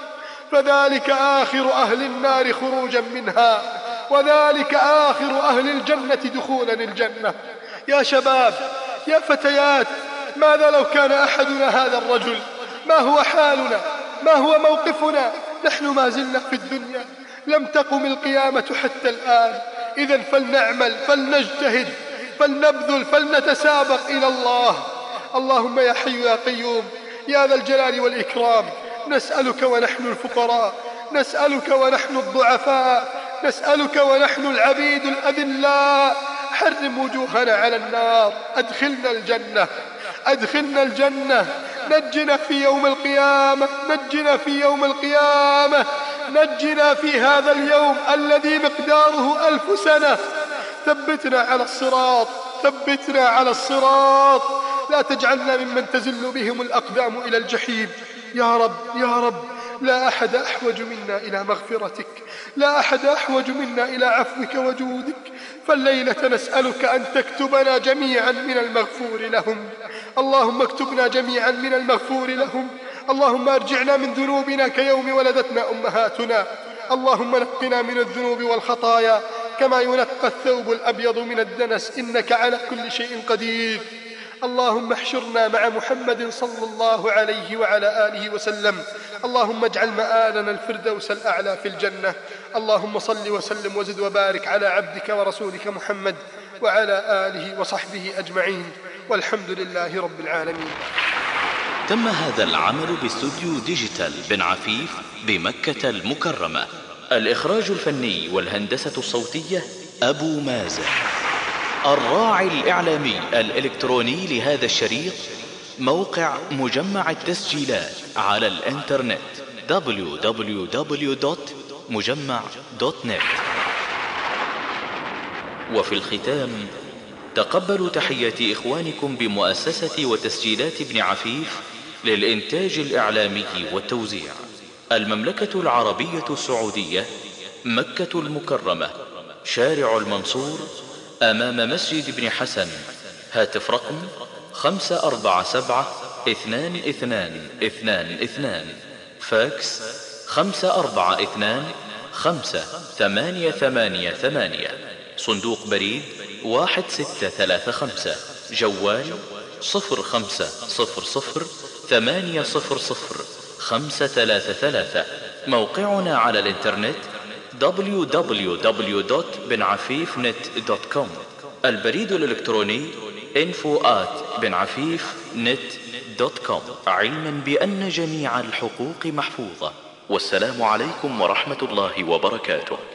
فذلك آخر أهل النار خروجا منها، وذلك آخر أهل الجنة دخولا الجنة. يا شباب، يا فتيات، ماذا لو كان أحدنا هذا الرجل؟ ما هو حالنا؟ ما هو موقفنا؟ نحن ما زلنا في الدنيا، لم تقم القيامة حتى الآن. إذن فلنعمل، فلنجتهد، فلنبذل، فلنتسابق إلى الله. اللهم يا حي يا قيوم يا ذا الجلال والإكرام، نسألك ونحن الفقراء، نسألك ونحن الضعفاء، نسألك ونحن العبيد الأذلاء، حرم وجوهنا على النار، أدخلنا الجنة، أدخلنا الجنة، نجنا في يوم القيامة، نجنا في يوم القيامة، نجنا في هذا اليوم الذي مقداره 1000 سنة. ثبتنا على الصراط، ثبتنا على الصراط، لا تجعلنا ممن تزل بهم الأقدام إلى الجحيم. يا رب يا رب، لا أحد أحوج منا إلى مغفرتك، لا أحد أحوج منا إلى عفوك وجودك، فالليلة نسألك أن تكتبنا جميعا من المغفور لهم. اللهم اكتبنا جميعا من المغفور لهم. اللهم ارجعنا من ذنوبنا كيوم ولدتنا أمهاتنا. اللهم نقنا من الذنوب والخطايا كما ينقى الثوب الأبيض من الدنس، إنك على كل شيء قدير. اللهم احشرنا مع محمد صلى الله عليه وعلى آله وسلم. اللهم اجعل مآلنا الفردوس الأعلى في الجنة. اللهم صل وسلم وزد وبارك على عبدك ورسولك محمد وعلى آله وصحبه أجمعين، والحمد لله رب العالمين. تم هذا العمل باستوديو ديجيتال بن عفيف بمكة المكرمة. الإخراج الفني والهندسة الصوتية أبو مازن. الراعي الإعلامي الإلكتروني لهذا الشريط موقع مجمع التسجيلات على الإنترنت www.mujamma.net. وفي الختام تقبلوا تحيات إخوانكم بمؤسسة وتسجيلات ابن عفيف للإنتاج الإعلامي والتوزيع، المملكة العربية السعودية، مكة المكرمة، شارع المنصور، أمام مسجد ابن حسن. هاتف رقم 547-2222، فاكس 542-58888، صندوق بريد 1635، جوال 0500-800-533. موقعنا على الإنترنت www.benafifnet.com. البريد الإلكتروني info@benafifnet.com، علما بأن جميع الحقوق محفوظة. والسلام عليكم ورحمة الله وبركاته.